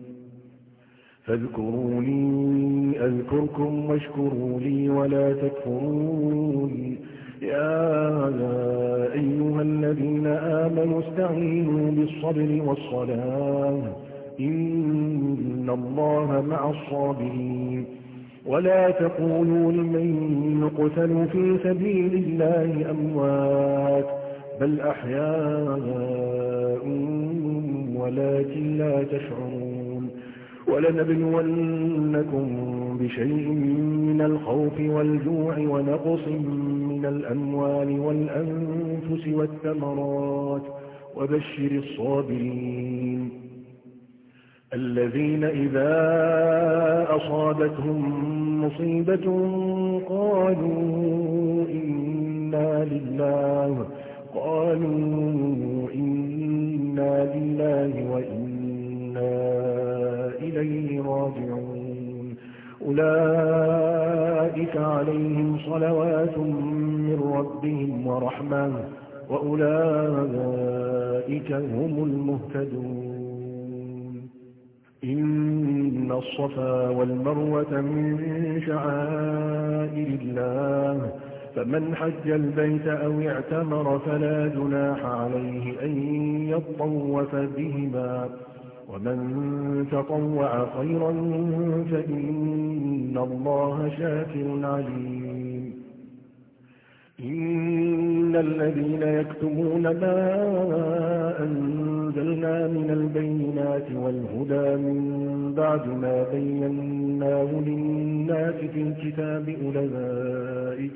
فاذكروني أذكركم واشكروا لي ولا تكفرون يا أيها الذين آمنوا استعينوا بالصبر والصلاة إن الله مع الصابرين ولا تقولوا لمن يقتل في سبيل الله أموات بل أحياء ولكن لا تشعرون ولنبلونكم بشيء من الخوف والجوع ونقص من الأموال والأنفس والثمرات وبشر الصابرين الذين إذا أصابتهم مصيبة قالوا إنا لله قالوا إنا لله وإنا إليه راجعون أولئك عليهم صلوات من ربهم ورحمة وأولئك هم المهتدون إن الصفا والمروة من شعائر الله فمن حج البيت أو اعتمر فلا جناح عليه أن يطوف بهما ومن تطوع خيرا فإن الله شاكر عليم إن الذين يكتمون ما أنزلنا من البينات والهدى من بعد ما بيناه للناس في الكتاب أولئك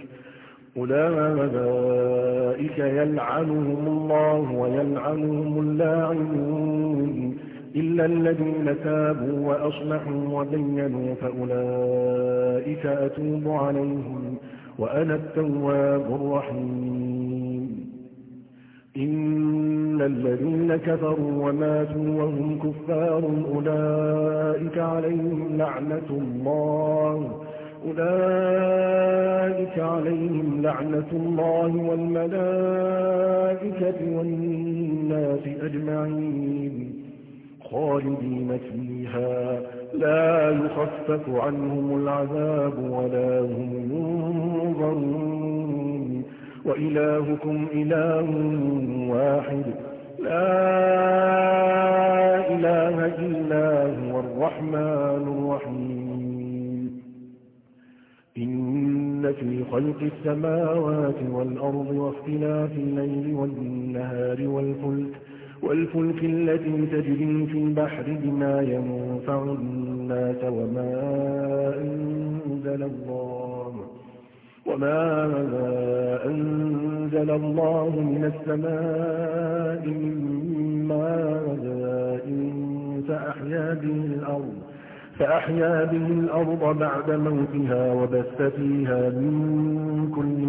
أولئك يلعنهم الله ويلعنهم اللاعنون إلا الذين تابوا وأصلحوا وبينوا فأولئك أتوب عليهم وأنا التواب الرحيم إن الذين كفروا وماتوا وهم كفار أولئك عليهم لعنة الله أولئك عليهم لعنة الله والملائكة والناس أجمعين خالدين فيها لا يخفف عنهم العذاب ولا هم ينظرون وإلهكم إله واحد لا إله إلا هو الرحمن الرحيم إن في خلق السماوات والأرض واختلاف الليل والنهار والفلك والفلك التي تجري في البحر بما ينفع الناس وما أنزل الله وما أنزل الله من السماء من ماء فأحيا به الأرض فأحيا به الأرض بعد موتها وبث فيها من كل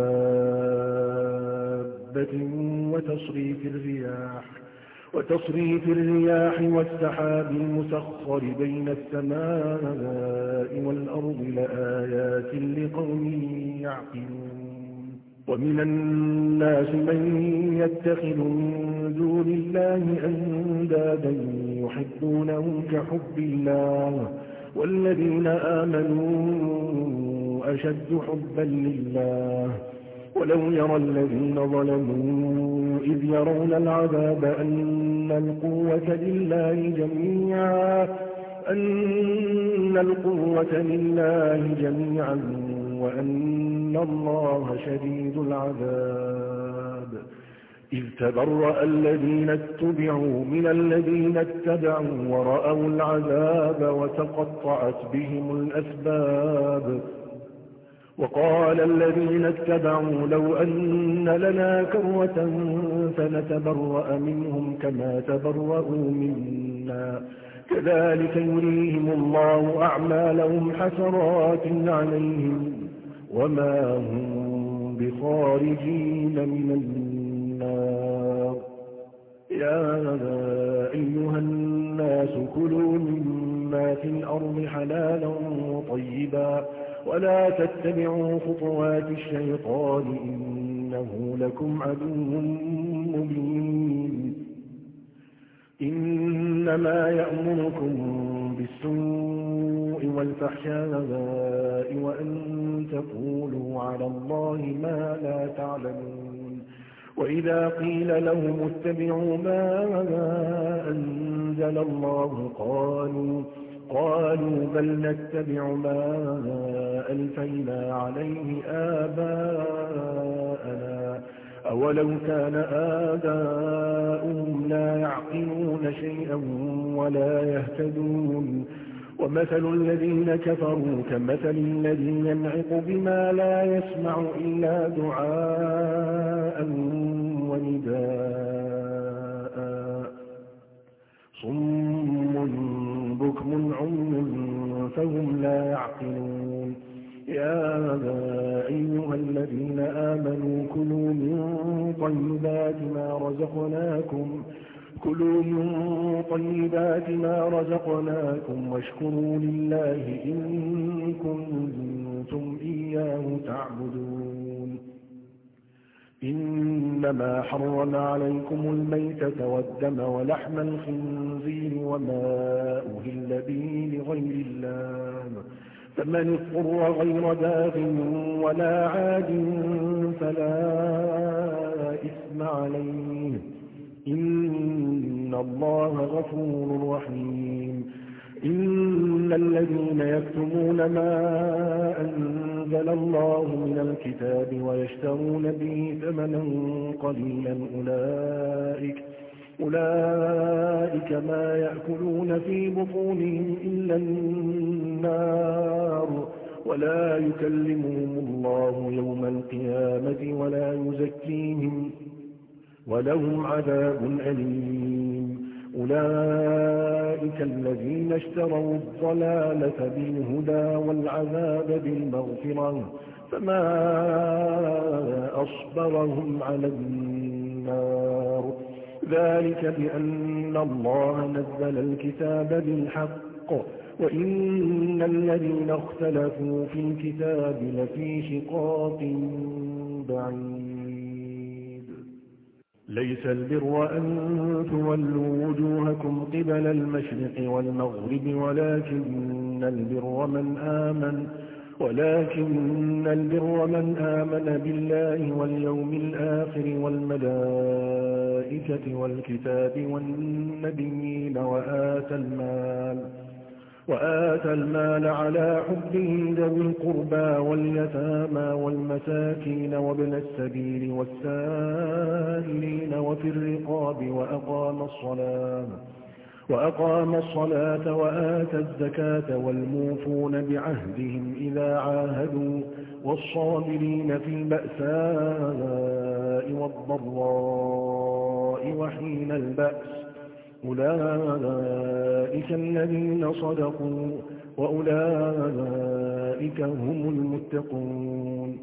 دابة وتصريف الرياح وتصريف الرياح والسحاب المسخر بين السماء والأرض لآيات لقوم يعقلون ومن الناس من يتخذ من دون الله أندادا يحبونهم كحب الله والذين آمنوا أشد حبا لله ولو يرى الذين ظلموا إذ يرون العذاب أن القوة لله جميعا أن القوة لله جميعا وأن الله شديد العذاب إذ تبرأ الذين اتبعوا من الذين اتبعوا ورأوا العذاب وتقطعت بهم الأسباب وقال الذين اتبعوا لو أن لنا كرة فنتبرأ منهم كما تبرأوا منا كذلك يريهم الله أعمالهم حسرات عليهم وما هم بخارجين من النار يا أيها الناس كلوا مما في الأرض حلالا طيبا ولا تتبعوا خطوات الشيطان إنه لكم عدو مبين إنما يأمركم بالسوء والفحشاء وأن تقولوا على الله ما لا تعلمون وإذا قيل لهم اتبعوا ما أنزل الله قالوا قالوا بل نتبع ما ألفينا عليه آباءنا أولو كان آباؤهم لا يعقلون شيئا ولا يهتدون ومثل الذين كفروا كمثل الذي ينعق بما لا يسمع إلا دعاء ونداء صم بكم عمي فهم لا يعقلون يا أيها الذين آمنوا كلوا من طيبات ما رزقناكم كلوا من طيبات ما رزقناكم واشكروا لله إن كنتم إياه تعبدون إنما حرم عليكم الميتة والدم ولحم الخنزير وما أهل به لغير الله فمن اضطر غير باغ ولا عاد فلا إثم عليه إن الله غفور رحيم إن الذين يكتمون ما أنزل الله من الكتاب ويشترون به ثمنا قليلا أولئك أولئك ما يأكلون في بطونهم إلا النار ولا يكلمهم الله يوم القيامة ولا يزكيهم ولهم عذاب أليم أولئك الذين اشتروا الضلالة بالهدى والعذاب بالمغفرة فما أصبرهم على النار ذلك بأن الله نزل الكتاب بالحق وإن الذين اختلفوا في الكتاب لفي شقاق بعيد ليس البر أن تولوا وجوهكم قبل المشرق والمغرب ولكن البر من آمن ولكن البر من آمن بالله واليوم الآخر والملائكة والكتاب والنبيين وآتى المال وآتى المال على حبه ذوي القربى واليتامى والمساكين وابن السبيل والسائلين وفي الرقاب وأقام الصلاة وأقام الصلاة وآتى الزكاة والموفون بعهدهم إذا عاهدوا والصابرين في البأساء والضراء وحين البأس أولئك الذين صدقوا وأولئك هم المتقون.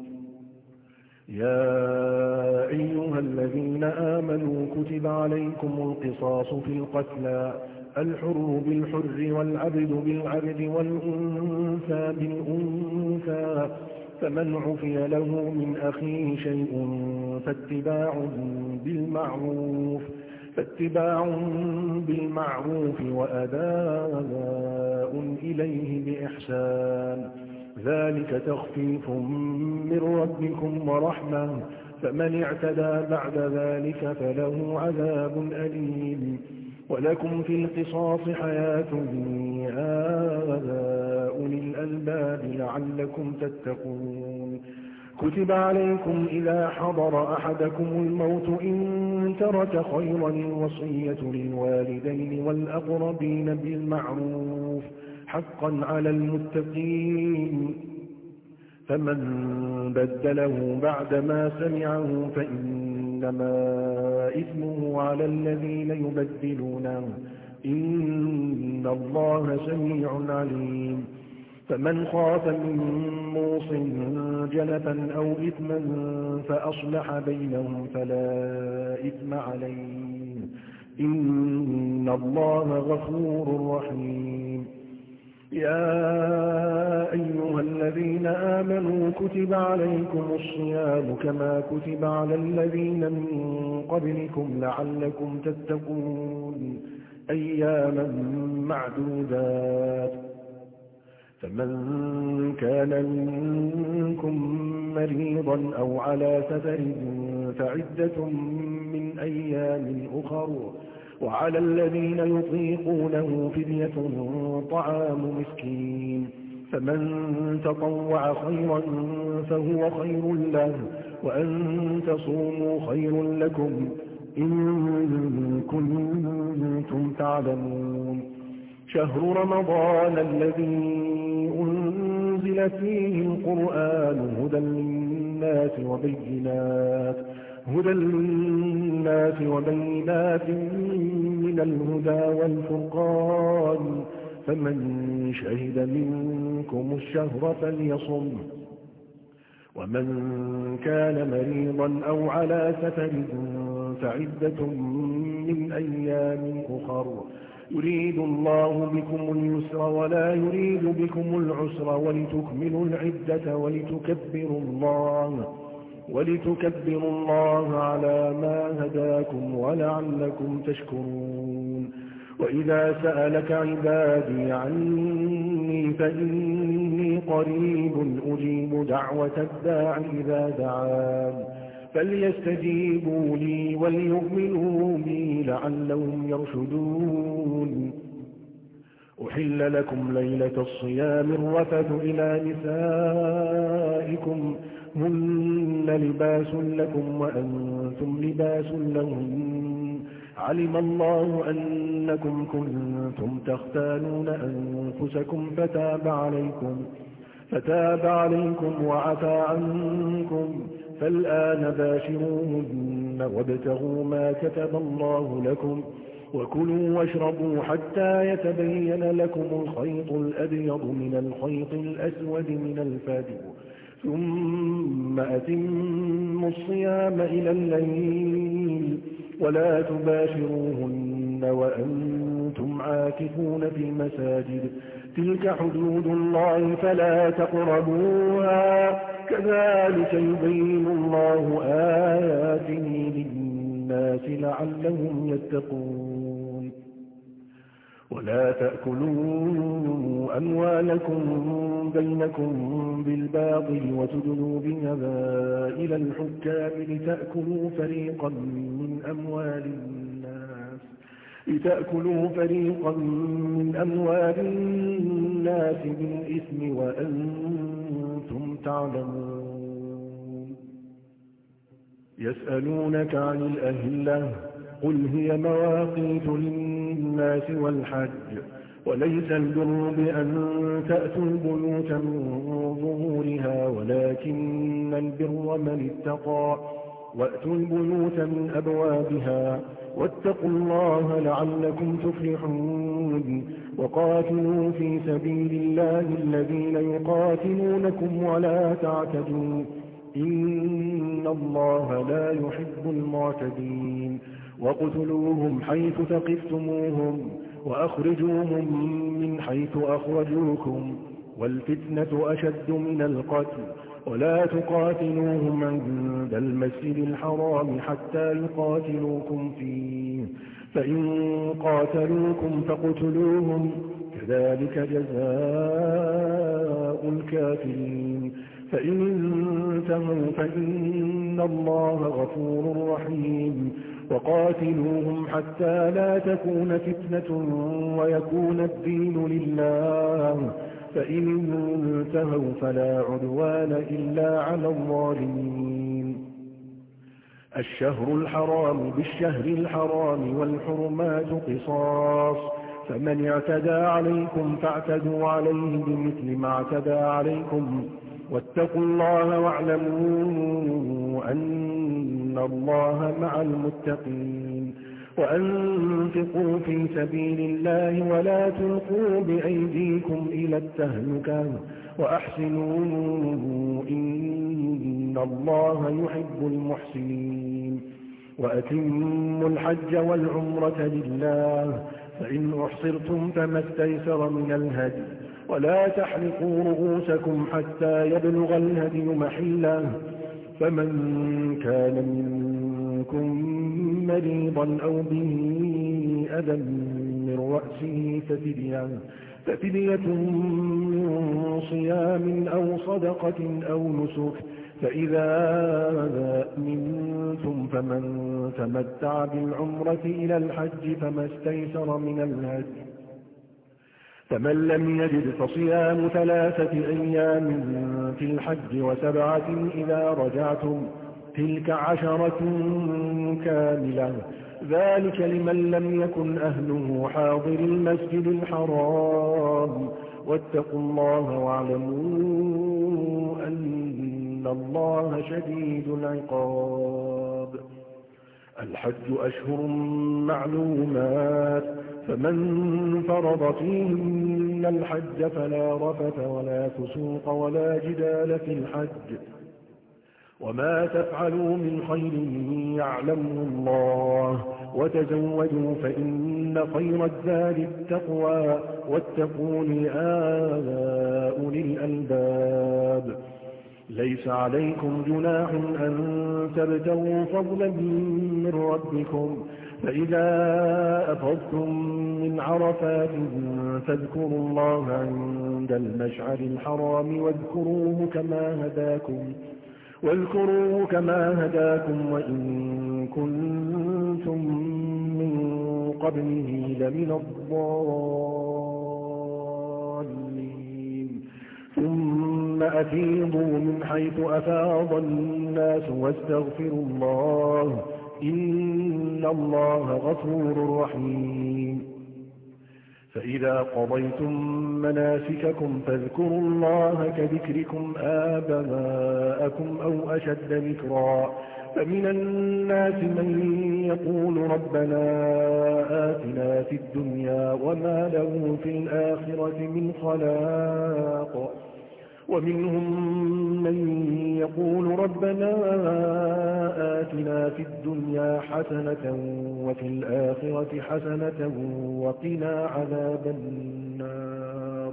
يا أيها الذين آمنوا كتب عليكم القصاص في القتلى الحر بالحر والعبد بالعبد والأنثى بالأنثى فمن عفي له من أخيه شيء فاتباع بالمعروف فاتباع بالمعروف وأداء إليه بإحسان ذلك تخفيف من ربكم ورحمة فمن اعتدى بعد ذلك فله عذاب أليم. ولكم في القصاص حياة يا أولي الألباب لعلكم تتقون. كتب عليكم إذا حضر أحدكم الموت إن ترك خيرا الوصية للوالدين والأقربين بالمعروف حقا على المتقين. فمن بدله بعدما سمعه فإنما إثمه على الذين يبدلونه إن الله سميع عليم. فمن خاف من موص جنفا أو إثما فأصلح بينهم فلا إثم عليه إن الله غفور رحيم. يا أيها الذين آمنوا كتب عليكم الصيام كما كتب على الذين من قبلكم لعلكم تتقون أياما معدودات. فمن كان منكم مريضا أو على سفر فعدة من أيام أخر وعلى الذين يطيقونه فدية طعام مسكين فمن تطوع خيرا فهو خير له وأن تصوموا خير لكم إن كنتم تعلمون. شهر رمضان الذي أنزل فيه القرآن هدى للناس وبينات هدى للناس وبينات من الهدى والفرقان فمن شهد منكم الشهر فليصم ومن كان مريضا أو على سفر فعدة من أيام أخر يريد الله بكم اليسر ولا يريد بكم العسر ولتكملوا العدة ولتكبروا الله ولتكبروا الله على ما هداكم ولعلكم تشكرون. وإذا سألك عبادي عني فإني قريب أجيب دعوة الداع إذا دعان فليستجيبوا لي وليؤمنوا بي لعلهم يرشدون. أحل لكم ليلة الصيام الرفث إلى نسائكم هن لباس لكم وأنتم لباس لهم علم الله أنكم كنتم تختانون أنفسكم فتاب عليكم فتاب عليكم وعفى عنكم فالآن باشروهن وابتغوا ما كتب الله لكم وكلوا واشربوا حتى يتبين لكم الخيط الأبيض من الخيط الأسود من الفجر ثم أتموا الصيام إلى الليل ولا تباشروهن وأنتم عاكفون في المساجد تلك حدود الله فلا تقربوها كذلك يبين الله آياته للناس لعلهم يتقون. ولا تأكلوا أموالكم بينكم بالباطل وتدلوا بها إلى الحكام لتأكلوا فريقا من أموال الناس لتأكلوا فريقا من أموال الناس بالإثم وأنتم تعلمون. يسألونك عن الأهلة قل هي مواقيت للناس والحج وليس البر بأن تأتوا البيوت من ظهورها ولكن البر من اتقى وأتوا البيوت من أبوابها واتقوا الله لعلكم تفلحون. وقاتلوا في سبيل الله الذين يقاتلونكم ولا تعتدوا إن الله لا يحب المعتدين. واقتلوهم حيث ثقفتموهم وأخرجوهم من حيث أخرجوكم والفتنة أشد من القتل ولا تقاتلوهم عند المسجد الحرام حتى يقاتلوكم فيه فإن قاتلوكم فاقتلوهم كذلك جزاء الكافرين. فإن انتهوا فإن الله غفور رحيم. وقاتلوهم حتى لا تكون فتنة ويكون الدين لله فإن انتهوا فلا عدوان إلا على الظالمين. الشهر الحرام بالشهر الحرام والحرمات قصاص فمن اعتدى عليكم فاعتدوا عليه بمثل ما اعتدى عليكم واتقوا الله واعلموا أن الله مع المتقين. وأنفقوا في سبيل الله ولا تلقوا بأيديكم إلى التهلكة وأحسنوا إن الله يحب المحسنين. وأتموا الحج والعمرة لله فإن أحصرتم فما استيسر من الهدي ولا تحلقوا رؤوسكم حتى يبلغ الهدي محله فمن كان منكم مريضا أو به أذى من رأسه ففدية, ففدية من صيام أو صدقة أو نسك فإذا أمنتم فمن تمتع بالعمرة إلى الحج فما استيسر من الهدي فمن لم يجد فصيام ثلاثة أيام في الحج وسبعة إذا رجعتم تلك عشرة كاملة ذلك لمن لم يكن أهله حاضر المسجد الحرام واتقوا الله واعلموا أن الله شديد العقاب. الحج أشهر معلومات فمن فرض فيهن الحج فلا رفث ولا فسوق ولا جدال في الحج وما تفعلوا من خير يعلمه الله وتزودوا فإن خير الزاد التقوى واتقون يا أولي الألباب. ليس عليكم جناح أن تبتغوا فضلا من ربكم فإذا أفضتم من عرفات فاذكروا الله عند المشعر الحرام واذكروه كما هداكم واذكروه كما هداكم وإن كنتم من قبله لمن الضالين. ثم أفيضوا من حيث أفاض الناس واستغفروا الله إن الله غفور رحيم. فإذا قضيتم مناسككم فاذكروا الله كذكركم آباءكم أو أشد ذكرا فمن الناس من يقول ربنا آتنا في الدنيا وما له في الآخرة من خلاق ومنهم من يقول ربنا آتنا في الدنيا حسنة وفي الآخرة حسنة وقنا عذاب النار.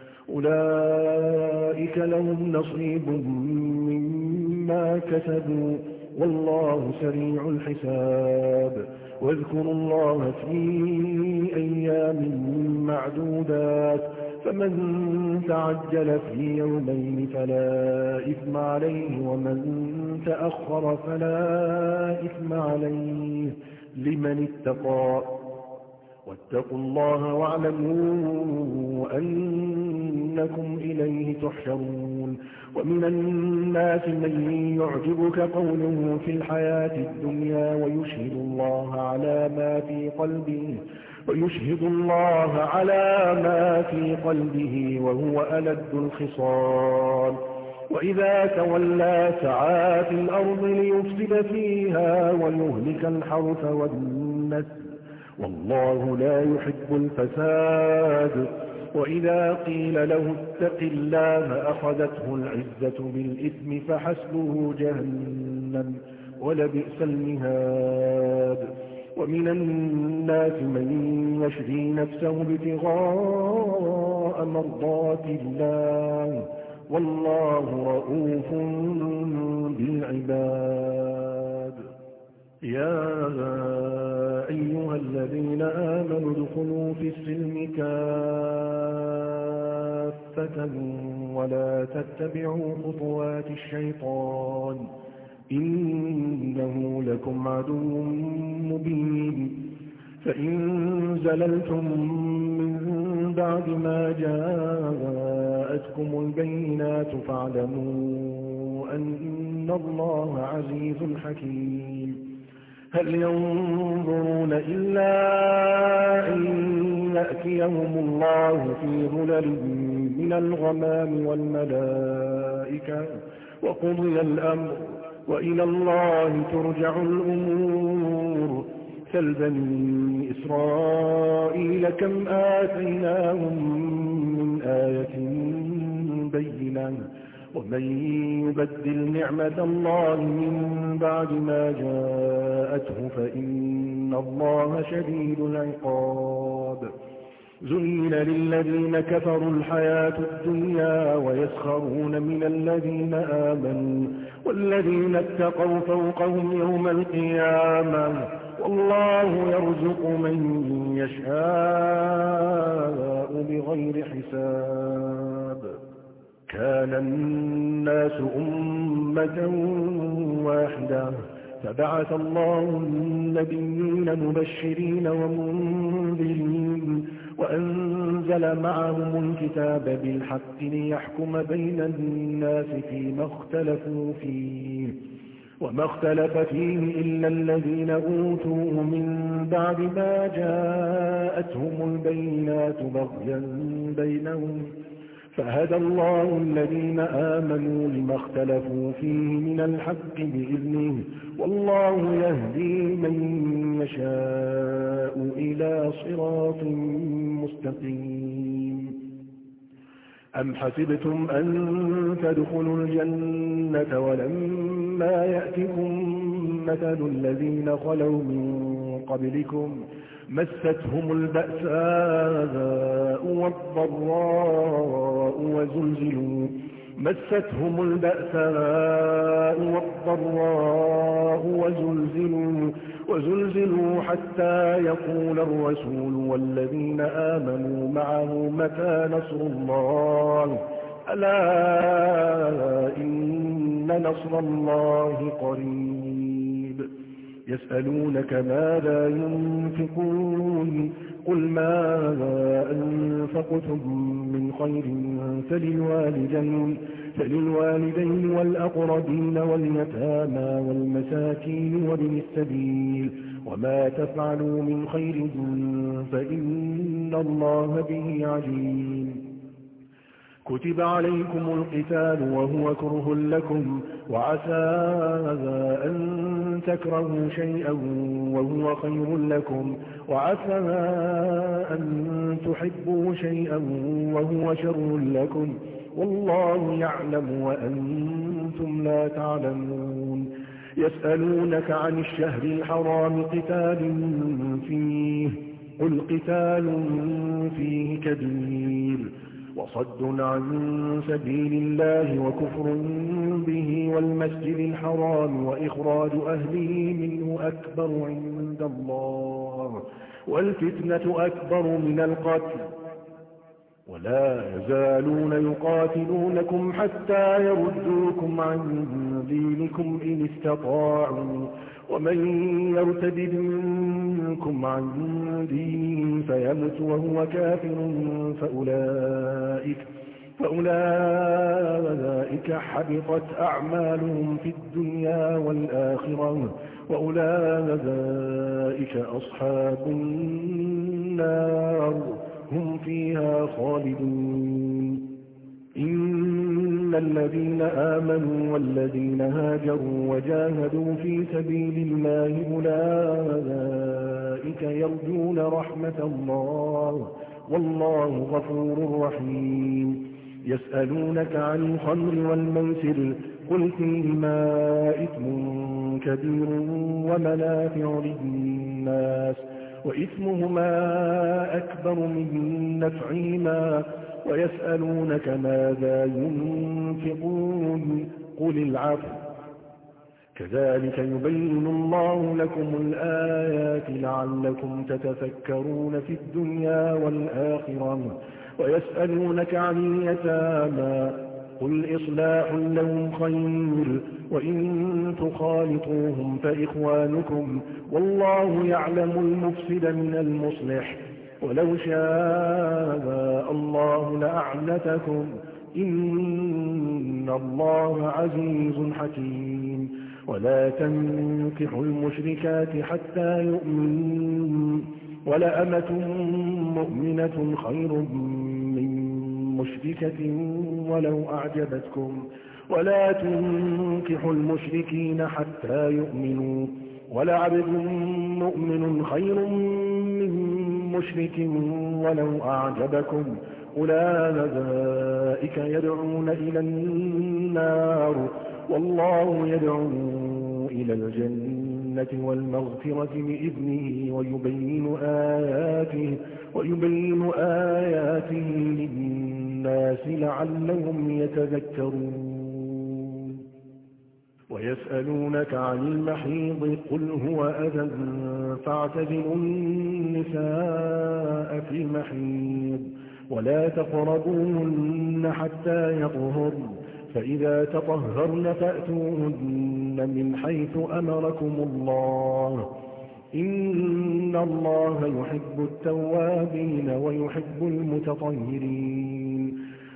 أولئك لهم نصيب مما كسبوا والله سريع الحساب. واذكروا الله في أيام معدودات فمن تعجل في يومين فلا إثم عليه ومن تأخر فلا إثم عليه لمن اتقى واتقوا الله واعلموا أنكم إليه تحشرون. ومن الناس من يعجبك قوله في الحياة الدنيا ويشهد الله على ما في قلبه ويشهد الله على ما في قلبه وهو ألد الخصام. وإذا تولى سعى في الأرض ليفسد فيها ويهلك الحرث والنسل والله لا يحب الفساد. وإذا قيل له اتق الله أخذته العزة بالإثم فحسبه جهنم ولبئس المهاد. ومن الناس من يشري نفسه ابتغاء مرضات الله والله رؤوف بالعباد. يا أيها الذين آمنوا ادخلوا في السلم كافة ولا تتبعوا خطوات الشيطان إنه لكم عدو مبين. فإن زللتم من بعد ما جاءتكم البينات فاعلموا أن الله عزيز حكيم. هل ينظرون إلا أن يأتيهم الله في ظلل من الغمام والملائكة وقضي الأمر وإلى الله ترجع الأمور. سل بني إسرائيل كم آتيناهم من آية بينة ومن يبدل نعمة الله من بعد ما جاءته فإن الله شديد العقاب. زين للذين كفروا الحياة الدنيا ويسخرون من الذين آمنوا والذين اتقوا فوقهم يوم القيامة والله يرزق من يشاء بغير حساب. كان الناس أمة واحدة فبعث الله النبيين مبشرين ومنذرين وأنزل معهم الكتاب بالحق ليحكم بين الناس فيما اختلفوا فيه وما اختلف فيه إلا الذين أوتوه من بعد ما جاءتهم البينات بغيا بينهم فهدى الله الذين آمنوا لما اختلفوا فيه من الحق بإذنه والله يهدي من يشاء إلى صراط مستقيم. أم حسبتم أن تدخلوا الجنة ولما يأتكم مثل الذين خلوا من قبلكم مستهم البأساء والضراء وزلزلوا مستهم البأساء والضراء وزلزلوا وزلزلوا حتى يقول الرسول والذين آمنوا معه متى نصر الله ألا إن نصر الله قريب. يسألونك ماذا ينفقون قل ما أنفقتم من خير فللوالدين, فللوالدين والأقربين واليتامى والمساكين وابن السبيل وما تفعلوا من خير فإن الله به عليم. كتب عليكم القتال وهو كره لكم وعسى أن تكرهوا شيئا وهو خير لكم وعسى أن تحبوا شيئا وهو شر لكم والله يعلم وأنتم لا تعلمون. يسألونك عن الشهر الحرام قتال فيه قل قتال فيه كبير وصد عن سبيل الله وكفر به والمسجد الحرام وإخراج أهله منه أكبر عند الله والفتنة أكبر من القتل ولا يزالون يقاتلونكم حتى يردوكم عن دينكم إن استطاعوا ومن يرتد منكم عن دينه فيمت وهو كافر فأولئك, فأولئك حبطت أعمالهم في الدنيا والآخرة وأولئك أصحاب النار هم فيها خالدون. إن الذين آمنوا والذين هاجروا وجاهدوا في سبيل الله أولئك يرجون رحمة الله والله غفور رحيم. يسألونك عن الخمر والميسر قل فيهما إثم كبير ومنافع للناس وإثمهما أكبر من نفعهما ويسألونك ماذا ينفقون قل العفو كذلك يبين الله لكم الآيات لعلكم تتفكرون في الدنيا والآخرة. ويسألونك عن اليتامى قل إصلاح لهم خير وإن تخالطوهم فإخوانكم والله يعلم المفسد من المصلح ولو شاء الله لأعنتكم إن الله عزيز حكيم. ولا تنكحوا المشركات حتى يؤمنوا ولأمة مؤمنة خير من مشركة ولو أعجبتكم ولا تنكحوا المشركين حتى يؤمنوا ولعبد مؤمن خير من مشرك ولو أعجبكم أولئك يدعون إلى النار والله يدعو إلى الجنة والمغفرة بإذنه ويبين آياته, ويبين آياته للناس لعلهم يتذكرون. ويسألونك عن المحيض قل هو أذى فاعتزلوا النساء في المحيض ولا تقربوهن حتى يطهرن فإذا تطهرن فأتوهن من حيث أمركم الله إن الله يحب التوابين ويحب المتطهرين.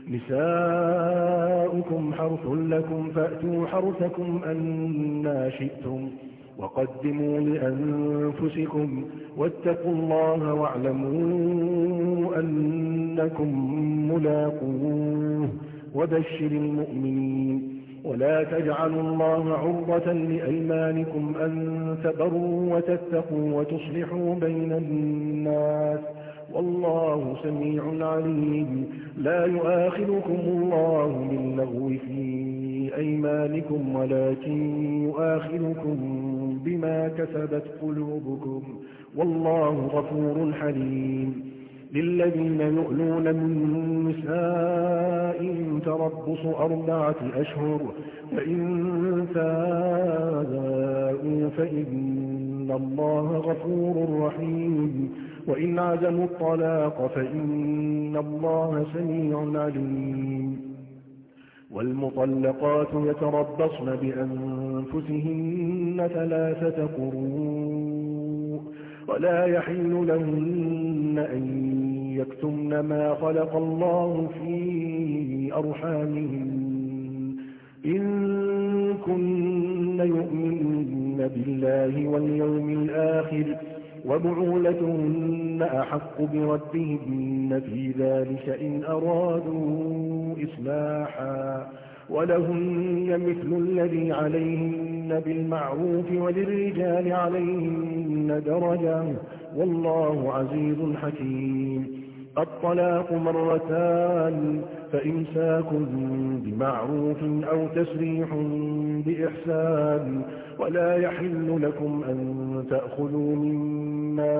نساؤكم حرث لكم فأتوا حرثكم أنى شئتم وقدموا لأنفسكم واتقوا الله واعلموا أنكم ملاقوه وبشر المؤمنين. ولا تجعلوا الله عرضة لأيمانكم أن تبروا وتتقوا وتصلحوا بين الناس والله سميع عليم. لا يؤاخذكم الله باللغو في أيمانكم ولكن يؤاخذكم بما كسبت قلوبكم والله غفور حليم. للذين يؤلون من نسائهم تربص أربعة أشهر فإن فاءوا فإن الله غفور رحيم. وإن عزموا الطلاق فإن الله سميع عليم. والمطلقات يتربصن بأنفسهن ثلاثة قروء ولا يحل لهن أن يكتمن ما خلق الله في أرحامهن إن كن يؤمن بالله واليوم الآخر وبعولتهن أحق بردهن في ذلك إن أرادوا إصلاحا ولهن مثل الذي عليهن بالمعروف وللرجال عليهن درجة والله عزيز حكيم. الطلاق مرتان فإمساك بمعروف أو تسريح بإحسان ولا يحل لكم أن تأخذوا مما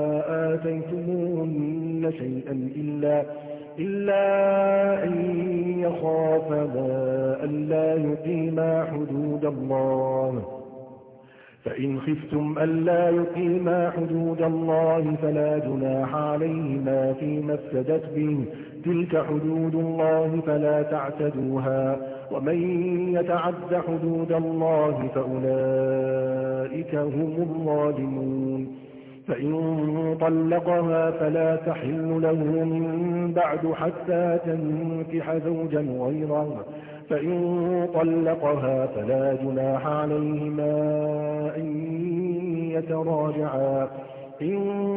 آتيتموهن شيئا إلا إلا أن يخافا ألا يقيما حدود الله فإن خفتم ألا يقيما حدود الله فلا جناح عليهما فيما افتدت به تلك حدود الله فلا تعتدوها ومن يتعد حدود الله فأولئك هم الظالمون فإن طلقها فلا تحل له من بعد حتى تنكح زوجا غيره فإن طلقها فلا جناح عليهما أن يتراجعا إن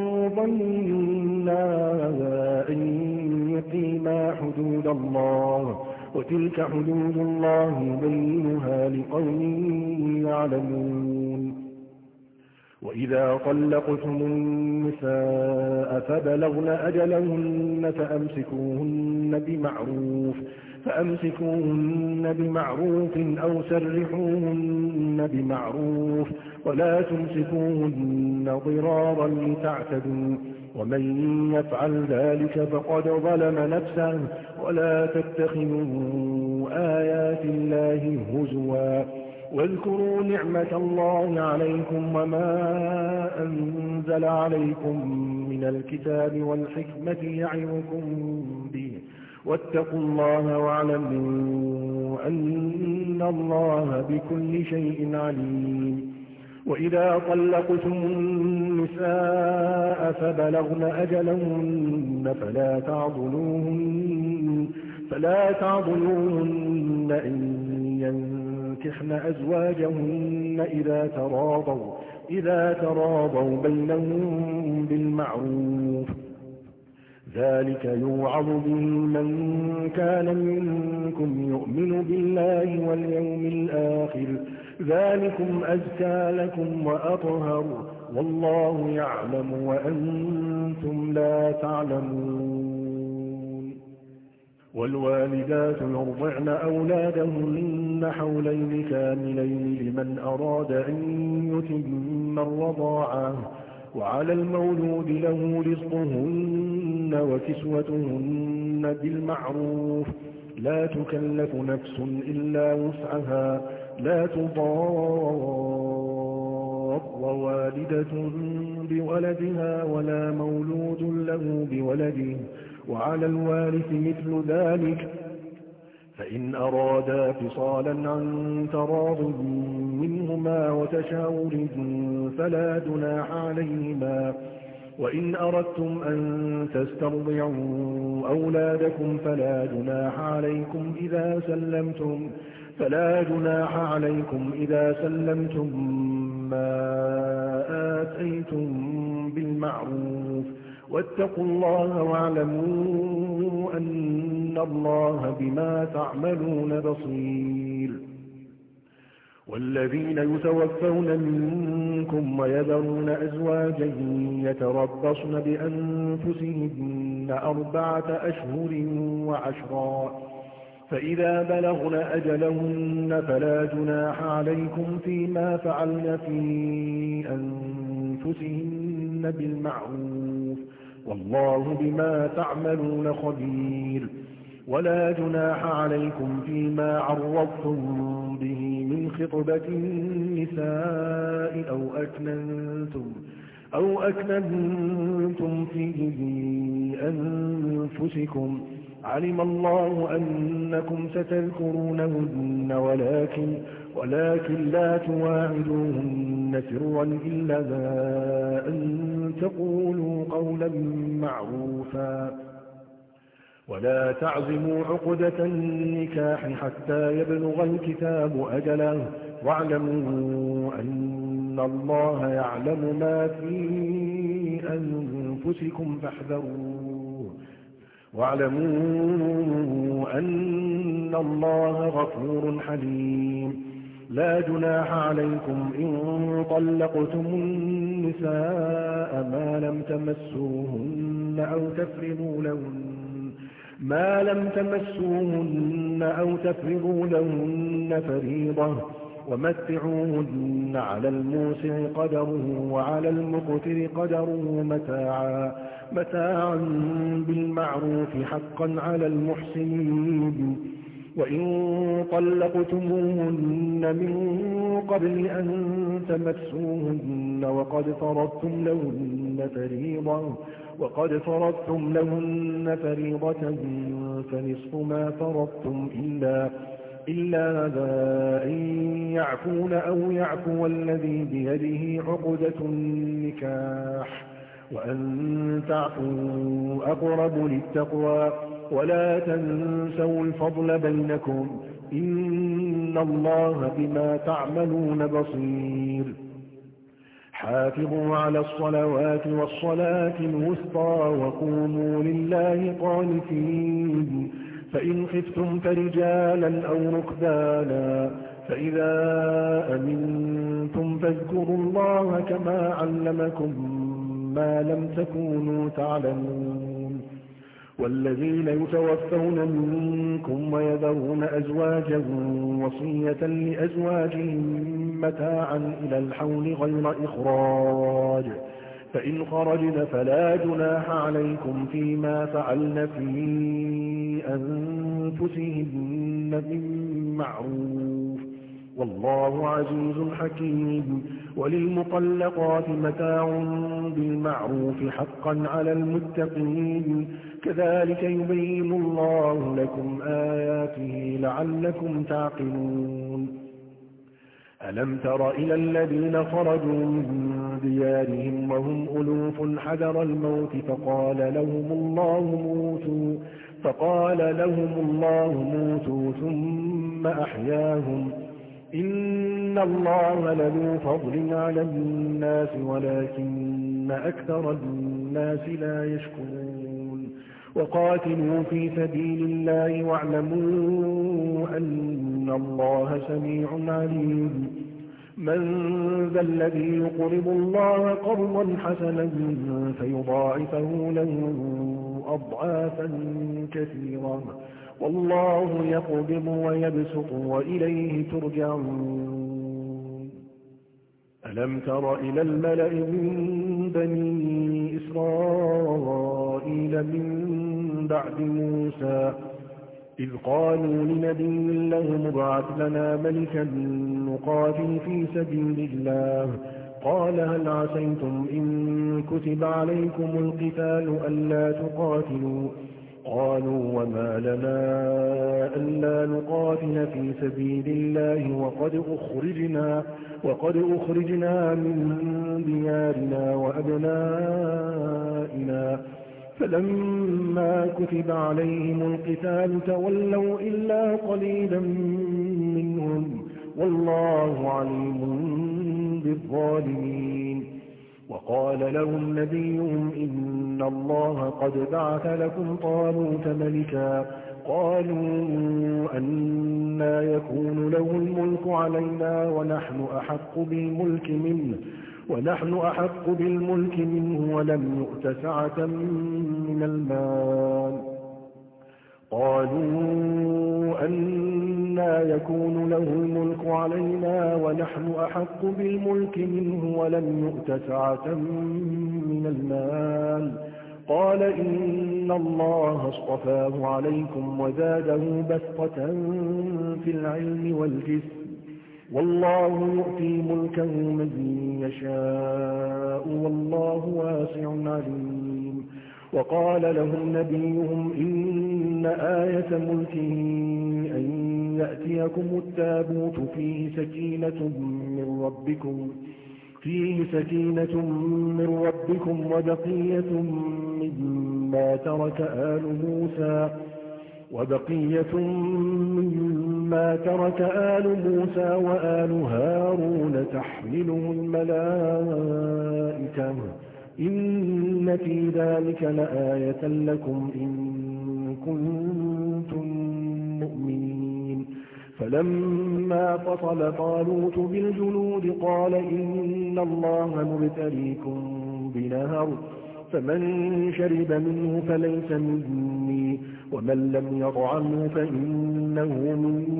ظنا أن يقيما حدود الله وتلك حدود الله يبينها لقوم يعلمون وإذا طلقتم النساء فبلغن أجلهن فأمسكوهن بمعروف فأمسكوهن بمعروف أو سرحوهن بمعروف ولا تمسكوهن ضرارا لتعتدوا ومن يفعل ذلك فقد ظلم نفسه ولا تتخذوا آيات الله هزوا واذكروا نعمة الله عليكم وما أنزل عليكم من الكتاب والحكمة يعظكم به واتقوا الله واعلموا أن الله بكل شيء عليم وإذا طلقتم النساء فبلغن أجلهن فلا تعضلوهن فلا تعضلوهن أن ينكحن أزواجهن إذا تراضوا إذا تراضوا بينهم بالمعروف ذلك يوعظ به من كان منكم يؤمن بالله واليوم الآخر ذلكم أزكى لكم وأطهر والله يعلم وأنتم لا تعلمون والوالدات يرضعن أولادهن حولين كاملين لمن أراد أن يتم الرضاعة وعلى المولود له رزقهن وكسوتهن بالمعروف لا تكلف نفس إلا وسعها لا تضار والدة بولدها ولا مولود له بولده وعلى الوارث مثل ذلك فإن أرادا فصالا عن تراض منهما وتشاور فلا جناح عليهما وإن أردتم أن تسترضعوا أولادكم فلا جناح عليكم إذا سلمتم فلا جناح عليكم إذا سلمتم ما آتيتم بالمعروف واتقوا الله واعلموا أن الله بما تعملون بصير والذين يتوفون منكم ويذرون أزواجا يتربصن بأنفسهن أربعة أشهر وعشرا فإذا بلغن أجلهن فلا جناح عليكم فيما فعلن في أنفسهن بالمعروف والله بما تعملون خبير ولا جناح عليكم فيما عرضتم به من خطبة النساء أو أكننتم أو أكننتم في أنفسكم علم الله أنكم ستذكرونهن ولكن ولكن لا تواعدوهن سرا إلا أن تقولوا قولا معروفا ولا تعزموا عقدة النكاح حتى يبلغ الكتاب أجله واعلموا أن الله يعلم ما في أنفسكم فاحذروه واعلموا أن الله غفور حليم لا جناح عليكم إن طلقتم النساء ما لم تمسوهن أو تفرضوا لهن ما لم تمسوهن أو تفرضوا لهن فريضة ومتعوهن على الموسع قدره وعلى المقتر قدره متاعا متاعا بالمعروف حقا على المحسنين وإن طلقتموهن من قبل أن تمسوهن وقد فرضتم لهن فريضة وقد فرضتم لهن فريضة فنصف ما فرضتم إلا إلا أن يعفون أو يعفو الذي بيده عقدة النكاح وأن تعفوا أقرب للتقوى ولا تنسوا الفضل بينكم إن الله بما تعملون بصير حافظوا على الصلوات والصلاة الوسطى وقوموا لله قانتين فإن خفتم فرجالا أو ركبانا فإذا أمنتم فاذكروا الله كما علمكم ما لم تكونوا تعلمون والذين يتوفون منكم ويذرون أزواجا وصية لأزواجهم متاعا إلى الحول غير إخراج فإن خرجن فلا جناح عليكم فيما فعلن في أنفسهن من معروف والله عزيز حكيم وللمطلقات متاع بالمعروف حقا على المتقين كذلك يبين الله لكم آياته لعلكم تعقلون ألم تر إلى الذين خرجوا من ديارهم وهم ألوف حذر الموت فقال لهم الله موتوا فقال لهم الله موتوا ثم أحياهم إن الله لذو فضل على الناس ولكن أكثر الناس لا يشكرون وقاتلوا في سبيل الله واعلموا أن الله سميع عليم من ذا الذي يقرض الله قرضا حسنا فيضاعفه له أضعافا كثيرا والله يقبض ويبسط وإليه ترجعون ألم تر إلى الملأ من بني إسرائيل من بعد موسى إذ قالوا لنبي له مبعث لنا ملكا نقاتل في سبيل الله قال هل عسيتم إن كتب عليكم القتال ألا تقاتلوا قالوا وما لنا ألا نقاتل في سبيل الله وقد أخرجنا, وقد أخرجنا من ديارنا وأبنائنا فلما كتب عليهم القتال تولوا إلا قليلا منهم والله عليم بالظالمين وقال لهم نبيهم إن الله قد بعث لكم طالوت ملكا قالوا أنى يكون له الملك علينا ونحن أحق بالملك منه ونحن أحق بالملك منه ولم يؤت سعة من المال قالوا أنى يكون له الملك علينا ونحن أحق بالملك منه ولم يؤت سعة من المال قال إن الله اصطفاه عليكم وزاده بسطة في العلم والجسم والله يؤتي ملكه من يشاء والله واسع عليم وقال لهم نبيهم إن آية ملكه أن يأتيكم التابوت فيه سكينة من ربكم فيه سكينة من ربكم وبقية مما ترك آل موسى وبقية مما ترك آل موسى وآل هارون تحمله الملائكة إن في ذلك لآية لكم إن كنتم مؤمنين فلما فصل طالوت بالجنود قال إن الله مبتليكم بنهر فمن شرب منه فليس مني ومن لم يطعمه فإنه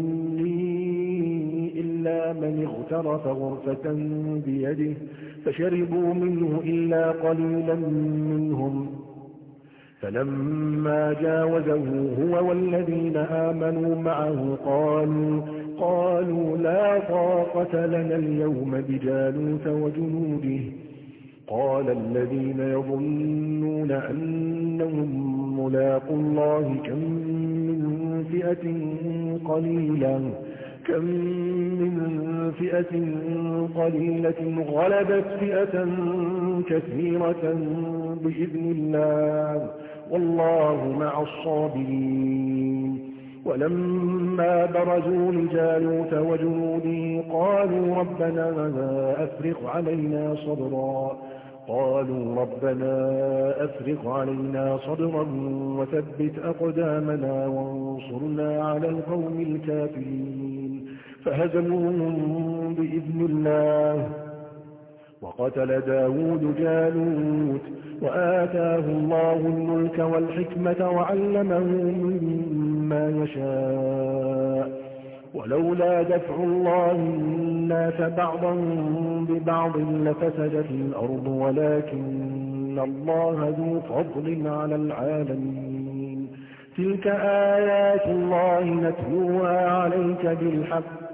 مني إلا من اغترف غرفة بيده فشربوا منه إلا قليلا منهم فلما جاوزه هو والذين آمنوا معه قالوا, قالوا لا طاقة لنا اليوم بجالوت وجنوده. قال الذين يظنون أنهم ملاقوا الله كم من فئة قليلة كم من فئة قليلة غلبت فئة كثيرة بإذن الله والله مع الصابرين. ولما برزوا لجالوت وجنوده قالوا ربنا أفرغ علينا صبرا قالوا ربنا أفرغ علينا صبرا وثبت أقدامنا وانصرنا على القوم الكافرين. فهزموهم بإذن الله. وقتل داود جالوت وآتاه الله الملك والحكمة وعلمه مما يشاء ولولا دفع الله الناس بعضهم ببعض لفسدت الأرض ولكن الله ذو فضل على العالمين. تلك آيات الله نتلوها عليك بالحق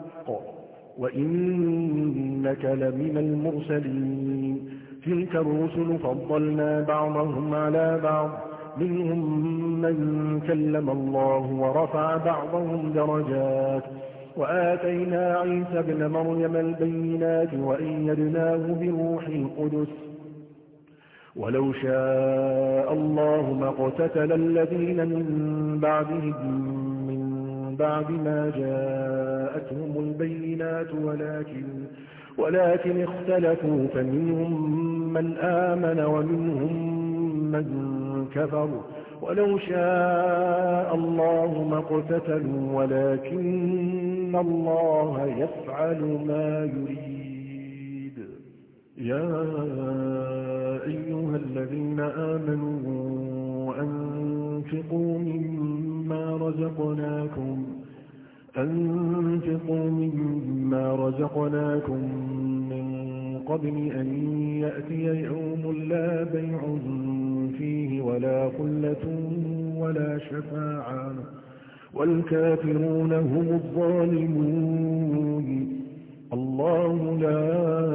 وإنك لمن المرسلين. تلك الرسل فضلنا بعضهم على بعض منهم من كلم الله ورفع بعضهم درجات وآتينا عيسى ابن مريم البينات وأيدناه بروح القدس ولو شاء الله ما اقتتل الذين من بعدهم من بعد ما جاءتهم البينات ولكن ولكن اختلفوا فمنهم من آمن ومنهم من كفر ولو شاء الله ما اقتتلوا ولكن الله يفعل ما يريد. يا أيها الذين آمنوا أنفقوا مما رزقناكم أنفقوا مما رزقناكم من قبل أن يأتي يوم لا بيع فيه ولا خلة ولا شفاعة والكافرون هم الظالمون. الله لا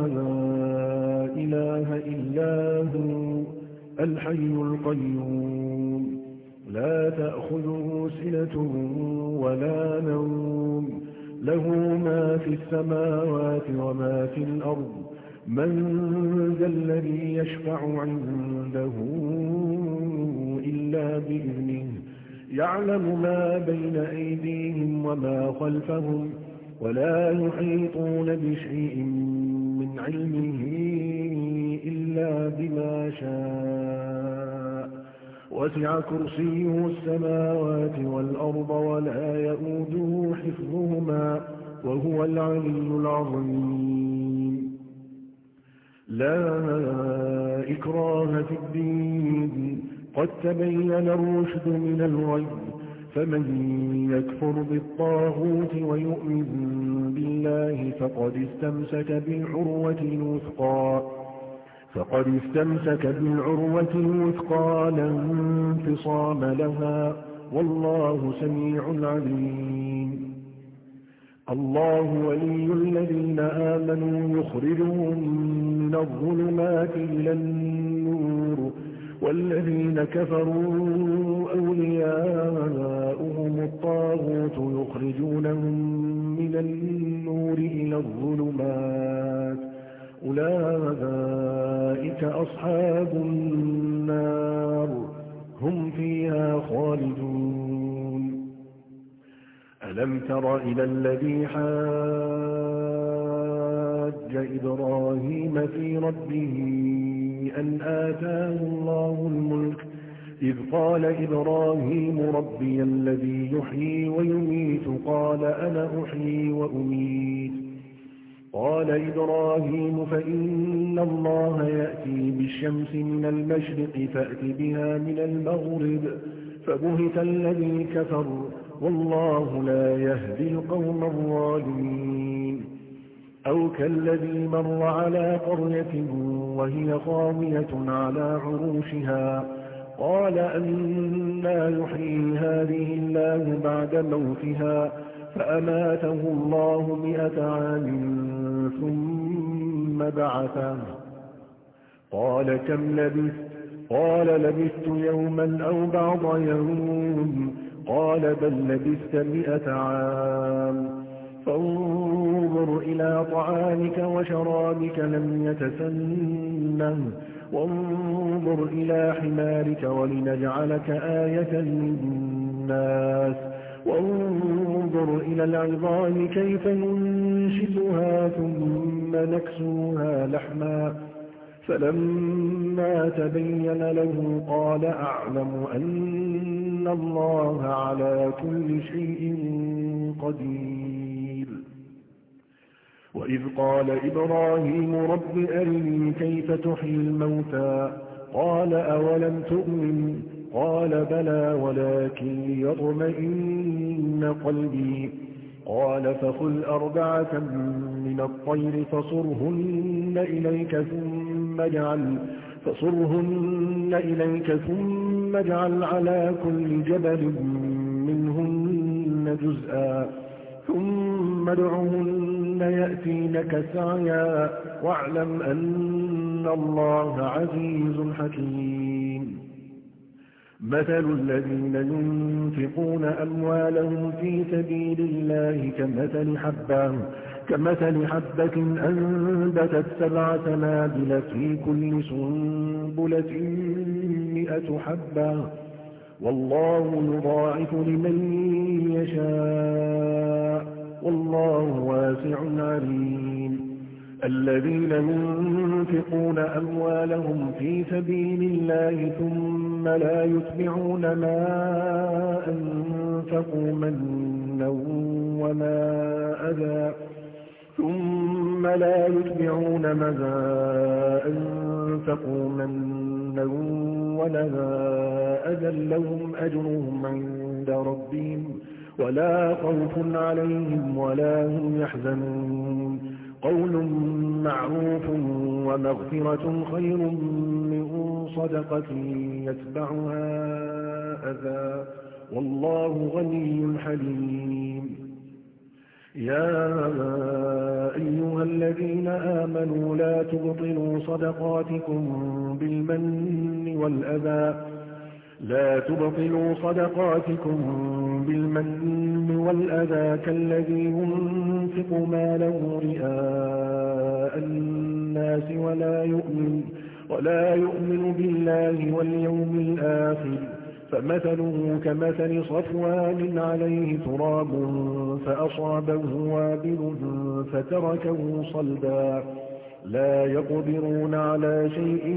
إله إلا هو الحي القيوم لا تأخذه سنة ولا نوم له ما في السماوات وما في الأرض من ذا الذي يشفع عنده إلا بإذنه يعلم ما بين أيديهم وما خلفهم ولا يحيطون بشيء من علمه إلا بما شاء وسع كرسيه السماوات والأرض ولا يؤوده حفظهما وهو العلي العظيم. لا إكراه في الدين قد تبين الرشد من الغي فمن يكفر بالطاغوت ويؤمن بالله فقد استمسك بالعروة الوثقى فقد استمسك بالعروة الوثقى لا انفصام لها والله سميع عليم. الله ولي الذين آمنوا يخرجهم من الظلمات إلى النور والذين كفروا أولياؤهم الطاغوت يخرجونهم من النور إلى الظلمات أولئك أصحاب النار هم فيها خالدون. ألم تر إلى الذي حاج إبراهيم في ربه أن آتاه الله الملك إذ قال إبراهيم ربي الذي يحيي ويميت قال أنا أحيي وأميت قال إبراهيم فإن الله يأتي بالشمس من المشرق فأت بها من المغرب فبهت الذي كفر والله لا يهدي القوم الظالمين. أو كالذي مر على قرية وهي خاوية على عروشها قال أنى يحيي هذه الله بعد موتها فأماته الله مئة عام ثم بعثه قال كم لبثت قال لبثت يوما أو بعض يوم قال بل لبثت مئة عام فانظر إلى طعامك وشرابك لم يتسنه وانظر إلى حمارك ولنجعلك آية للناس وانظر إلى العظام كيف ننشزها ثم نكسوها لحما فلما تبين له قال أعلم أن الله على كل شيء قدير وإذ قال إبراهيم رب أرني كيف تحيي الموتى قال أولم تؤمن قال بلى ولكن ليطمئن قلبي قال فخذ أربعة من الطير فصرهن إليك ثم اجعل فصرهن إليك ثم اجعل على كل جبل منهن جزءا ثم ادعهن يأتينك سعيا واعلم أن الله عزيز حكيم مثل الذين ينفقون أموالهم في سبيل الله كمثل حبة كمثل حبة أنبتت سبع سنابل في كل سنبلة مئة حبة والله يضاعف لمن يشاء والله واسع عليم الذين ينفقون أموالهم في سبيل الله ثم لا يتبعون ما أنفقوا منا وما أذى ثم لا يتبعون ما أنفقوا منا ولا أذى لهم أجرهم عند ربهم ولا خوف عليهم ولا هم يحزنون قول معروف ومغفرة خير من صدقة يتبعها أذى والله غني حليم يا أيها الذين آمنوا لا تبطلوا صدقاتكم بالمن والأذى لا تبطلوا صدقاتكم بالمن والأذى كالذي ينفق ماله رئاء الناس ولا يؤمن ولا يؤمن بالله واليوم الآخر فمثله كمثل صفوان عليه تراب فأصابه وابل فتركه صلدا لا يقدرون على شيء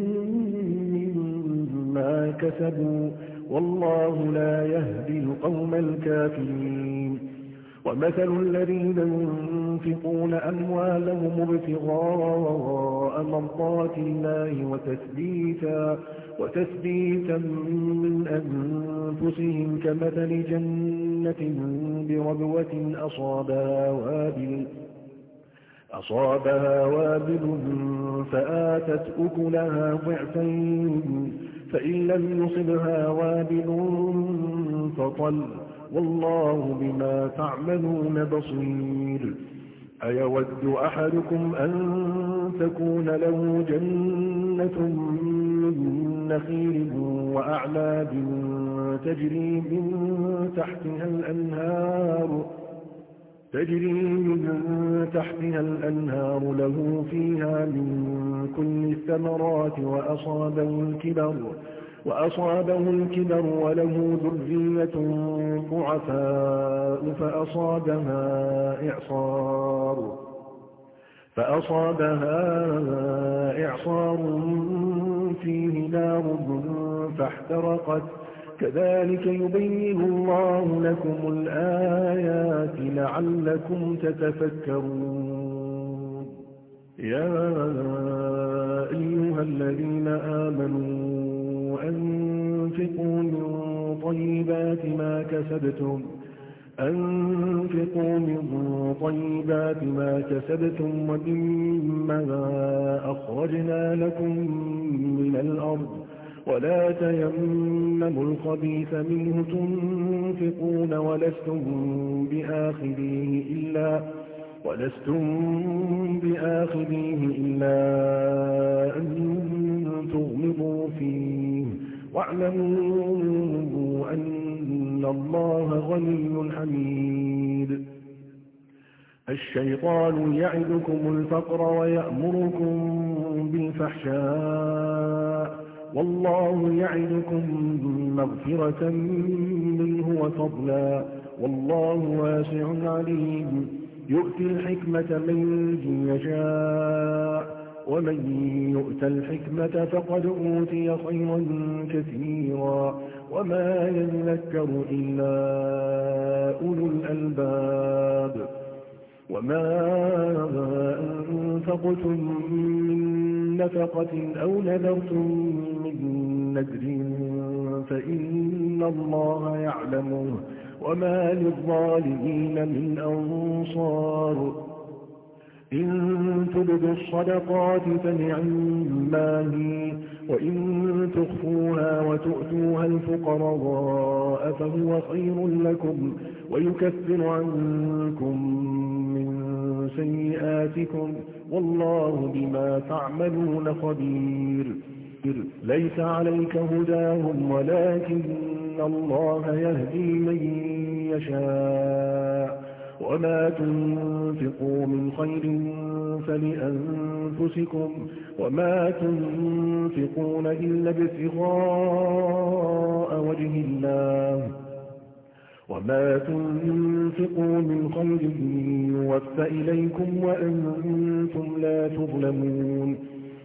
مما كسبوا والله لا يهدي القوم الكافرين ومثل الذين ينفقون أموالهم ابتغاء مرضات الله وتثبيتا وتثبيتا من أنفسهم كمثل جنة بربوة أصابها وابل أصابها وابل فآتت أكلها ضعفين فإن لم يصبها وابل فطل والله بما تعملون بصير أيود أحدكم أن تكون له جنة من نخيل وأعناب تجري من تحتها الأنهار تجري من تحتها الأنهار له فيها من كل الثمرات وأصابه الكبر وأصابه الكبر وله ذرية ضعفاء فأصابها إعصار فأصابها إعصار فيه نار فاحترقت كذلك يبين الله لكم الآيات لعلكم تتفكرون يا أيها الذين آمنوا أنفقوا من طيبات ما كسبتم أنفقوا من طيبات ما كسبتم ومما أخرجنا لكم من الأرض ولا تيمموا الخبيث منه تنفقون ولستم بآخذيه إلا ولستم بآخذيه إلا أن تغمضوا فيه واعلموا أن الله غني حميد. الشيطان يعدكم الفقر ويأمركم بالفحشاء والله يعدكم مغفرة منه وفضلا والله واسع عليم. يؤتي الحكمة من يشاء ومن يؤت الحكمة فقد أوتي خيرا كثيرا وما يذكر إلا أولو الألباب. وما أنفقتم من نفقة أو نذرتم من نذر فإن الله يعلمه وما للظالمين من أنصار. إن تبدوا الصدقات فنعما هي وإن تخفوها وتؤتوها الفقراء فهو خير لكم ويكفر عنكم من سيئاتكم والله بما تعملون خبير. ليس عليك هداهم ولكن الله يهدي من يشاء وما تنفقوا من خير فلأنفسكم وما تنفقون إلا ابتغاء وجه الله وما تنفقوا من خير يوفى إليكم وأنتم لا تظلمون.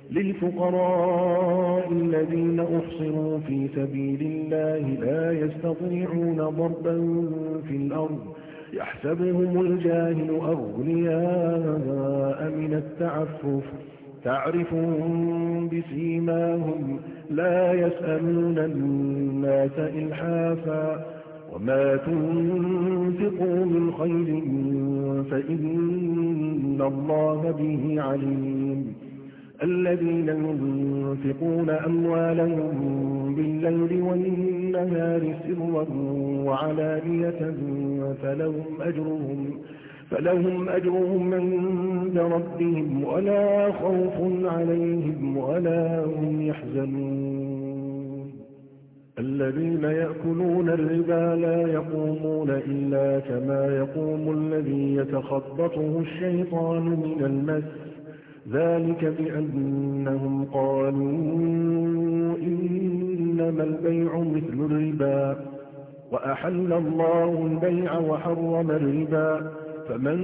للفقراء الذين أحصروا في سبيل الله لا يستطيعون ضربا في الأرض يحسبهم الجاهل أغنياء من التعفف تعرفهم بسيماهم لا يسألون الناس إلحافا وما تنفقوا من خير فإن الله به عليم. الذين ينفقون أموالهم بالليل والنهار سرا وعلانية فلهم أجرهم, فلهم أجرهم عند ربهم ولا خوف عليهم ولا هم يحزنون. الذين يأكلون الربا لا يقومون إلا كما يقوم الذي يتخبطه الشيطان من المس ذلك بأنهم قالوا إنما البيع مثل الربا وأحل الله البيع وحرم الربا فمن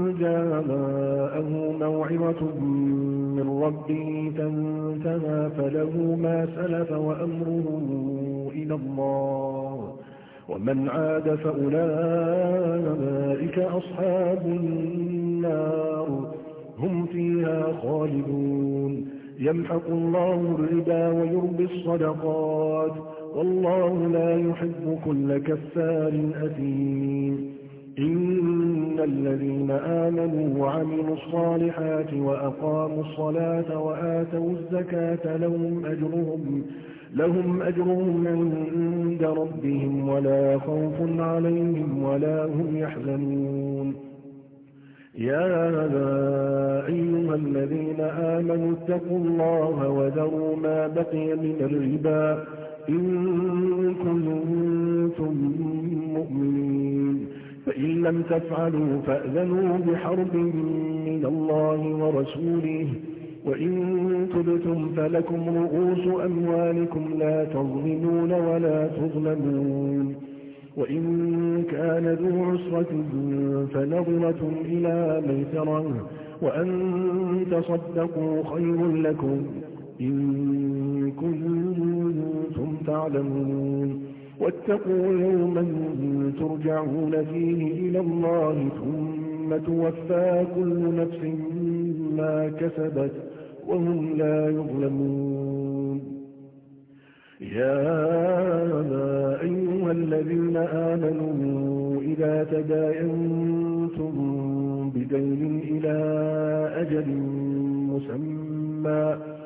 جاءه موعظة من ربه فانتهى فله ما سلف وأمره إلى الله ومن عاد فأولئك أصحاب النار هم فيها خالدون. يمحق الله الربا ويربي الصدقات والله لا يحب كل كفار أثيم. إن الذين آمنوا وعملوا الصالحات وأقاموا الصلاة وآتوا الزكاة لهم أجرهم لهم أجرهم عند ربهم ولا خوف عليهم ولا هم يحزنون. يا أيها الذين آمنوا اتقوا الله وذروا ما بقي من الربا إن كنتم مؤمنين فإن لم تفعلوا فأذنوا بحرب من الله ورسوله وإن تبتم فلكم رؤوس أموالكم لا تظلمون ولا تظلمون. وإن كان ذو عسرة فنظرة إلى ميسرة وأن تصدقوا خير لكم إن كنتم تعلمون. واتقوا يوما ترجعون فيه إلى الله ثم توفى كل نفس ما كسبت وهم لا يظلمون. يا أيها الذين آمنوا إذا تداينتم بدين إلى أجل مسمى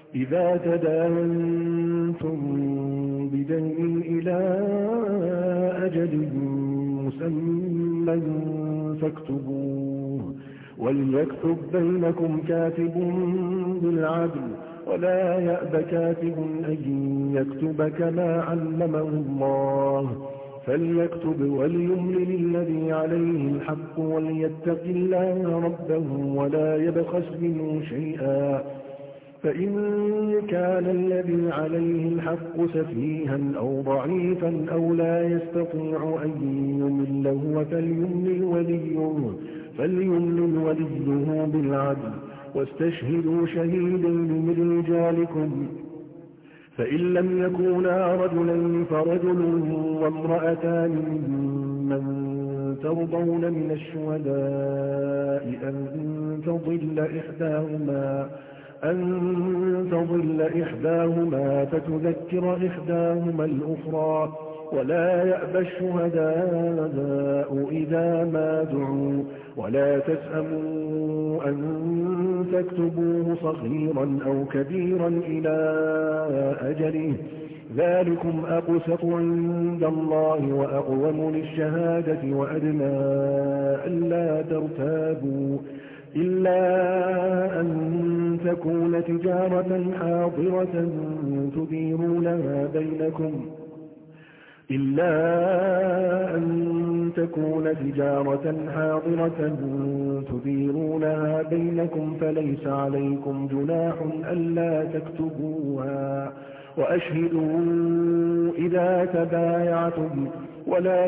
إذا تداينتم بدين إلى أجل مسمى فاكتبوه وليكتب بينكم كاتب بالعدل ولا يأب كاتب أن يكتب كما علمه الله فليكتب وليملل الذي عليه الحق وليتق الله ربه ولا يبخس منه شيئا فإن كان الذي عليه الحق سفيها أو ضعيفا أو لا يستطيع أن يمل هو فليملل وليه فليملل وليه بالعدل واستشهدوا شهيدين من رجالكم فإن لم يكونا رجلين فرجل وامرأتان ممن ترضون من الشهداء أن تضل إحداهما أن تضل إحداهما فتذكر إحداهما الأخرى ولا يأبى الشهداء إذا ما دعوا ولا تسأموا أن تكتبوه صغيرا أو كبيرا إلى أجله ذلكم أقسط عند الله وأقوم للشهادة وأدنى ألا ترتابوا إلا أن تكون تجارة حاضرة تديرونها بينكم إلا أن تكون تجارة حاضرة تديرونها بينكم فليس عليكم جناح ألا تكتبوها وأشهدوا إذا تبايعتم ولا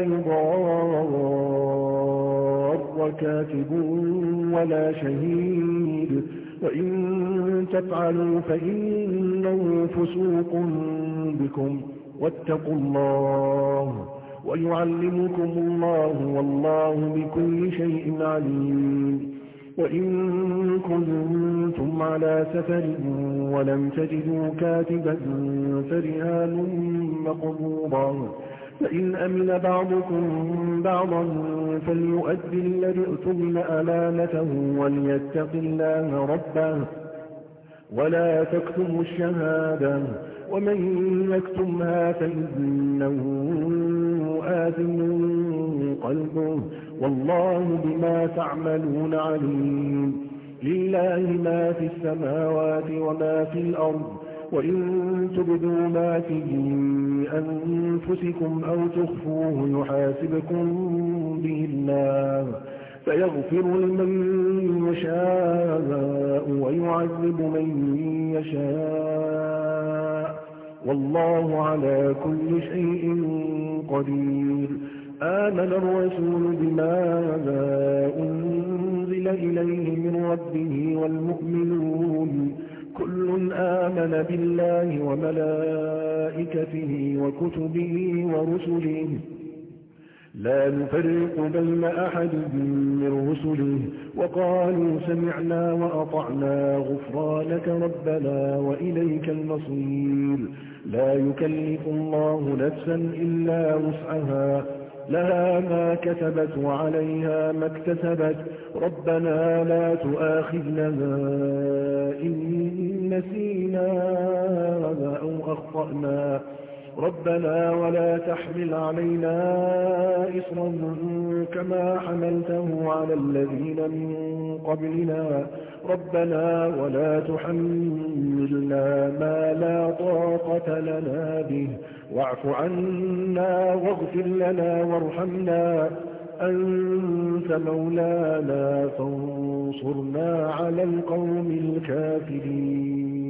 يضار كاتب ولا شهيد وإن تفعلوا فإنه فسوق بكم واتقوا الله ويعلمكم الله والله بكل شيء عليم وإن كنتم على سفر ولم تجدوا كاتبا فرهان مقبوضا فإن أمن بعضكم بعضا فليؤدي الذي اؤتمن أمانته وليتق الله ربه ولا تكتموا الشهادة ومن يكتمها فإنه آثم قلبه والله بما تعملون عليم لله ما في السماوات وما في الأرض وإن تبدوا ما في أنفسكم أو تخفوه يحاسبكم به الله فيغفر لمن يشاء ويعذب من يشاء والله على كل شيء قدير آمن الرسول بما أنزل إليه من ربه والمؤمنون كل آمن بالله وملائكته وكتبه ورسله لا نفرق بين أحد من رسله وقالوا سمعنا وأطعنا غفرانك ربنا وإليك المصير لا يكلف الله نفسا إلا وسعها لها ما كسبت وعليها ما اكتسبت ربنا لا تؤاخذنا إن نسينا أو أخطأنا ربنا ولا تحمل علينا إصرا كما حملته على الذين من قبلنا ربنا ولا تحملنا ما لا طاقة لنا به واعف عنا واغفر لنا وارحمنا أنت مولانا فانصرنا على القوم الكافرين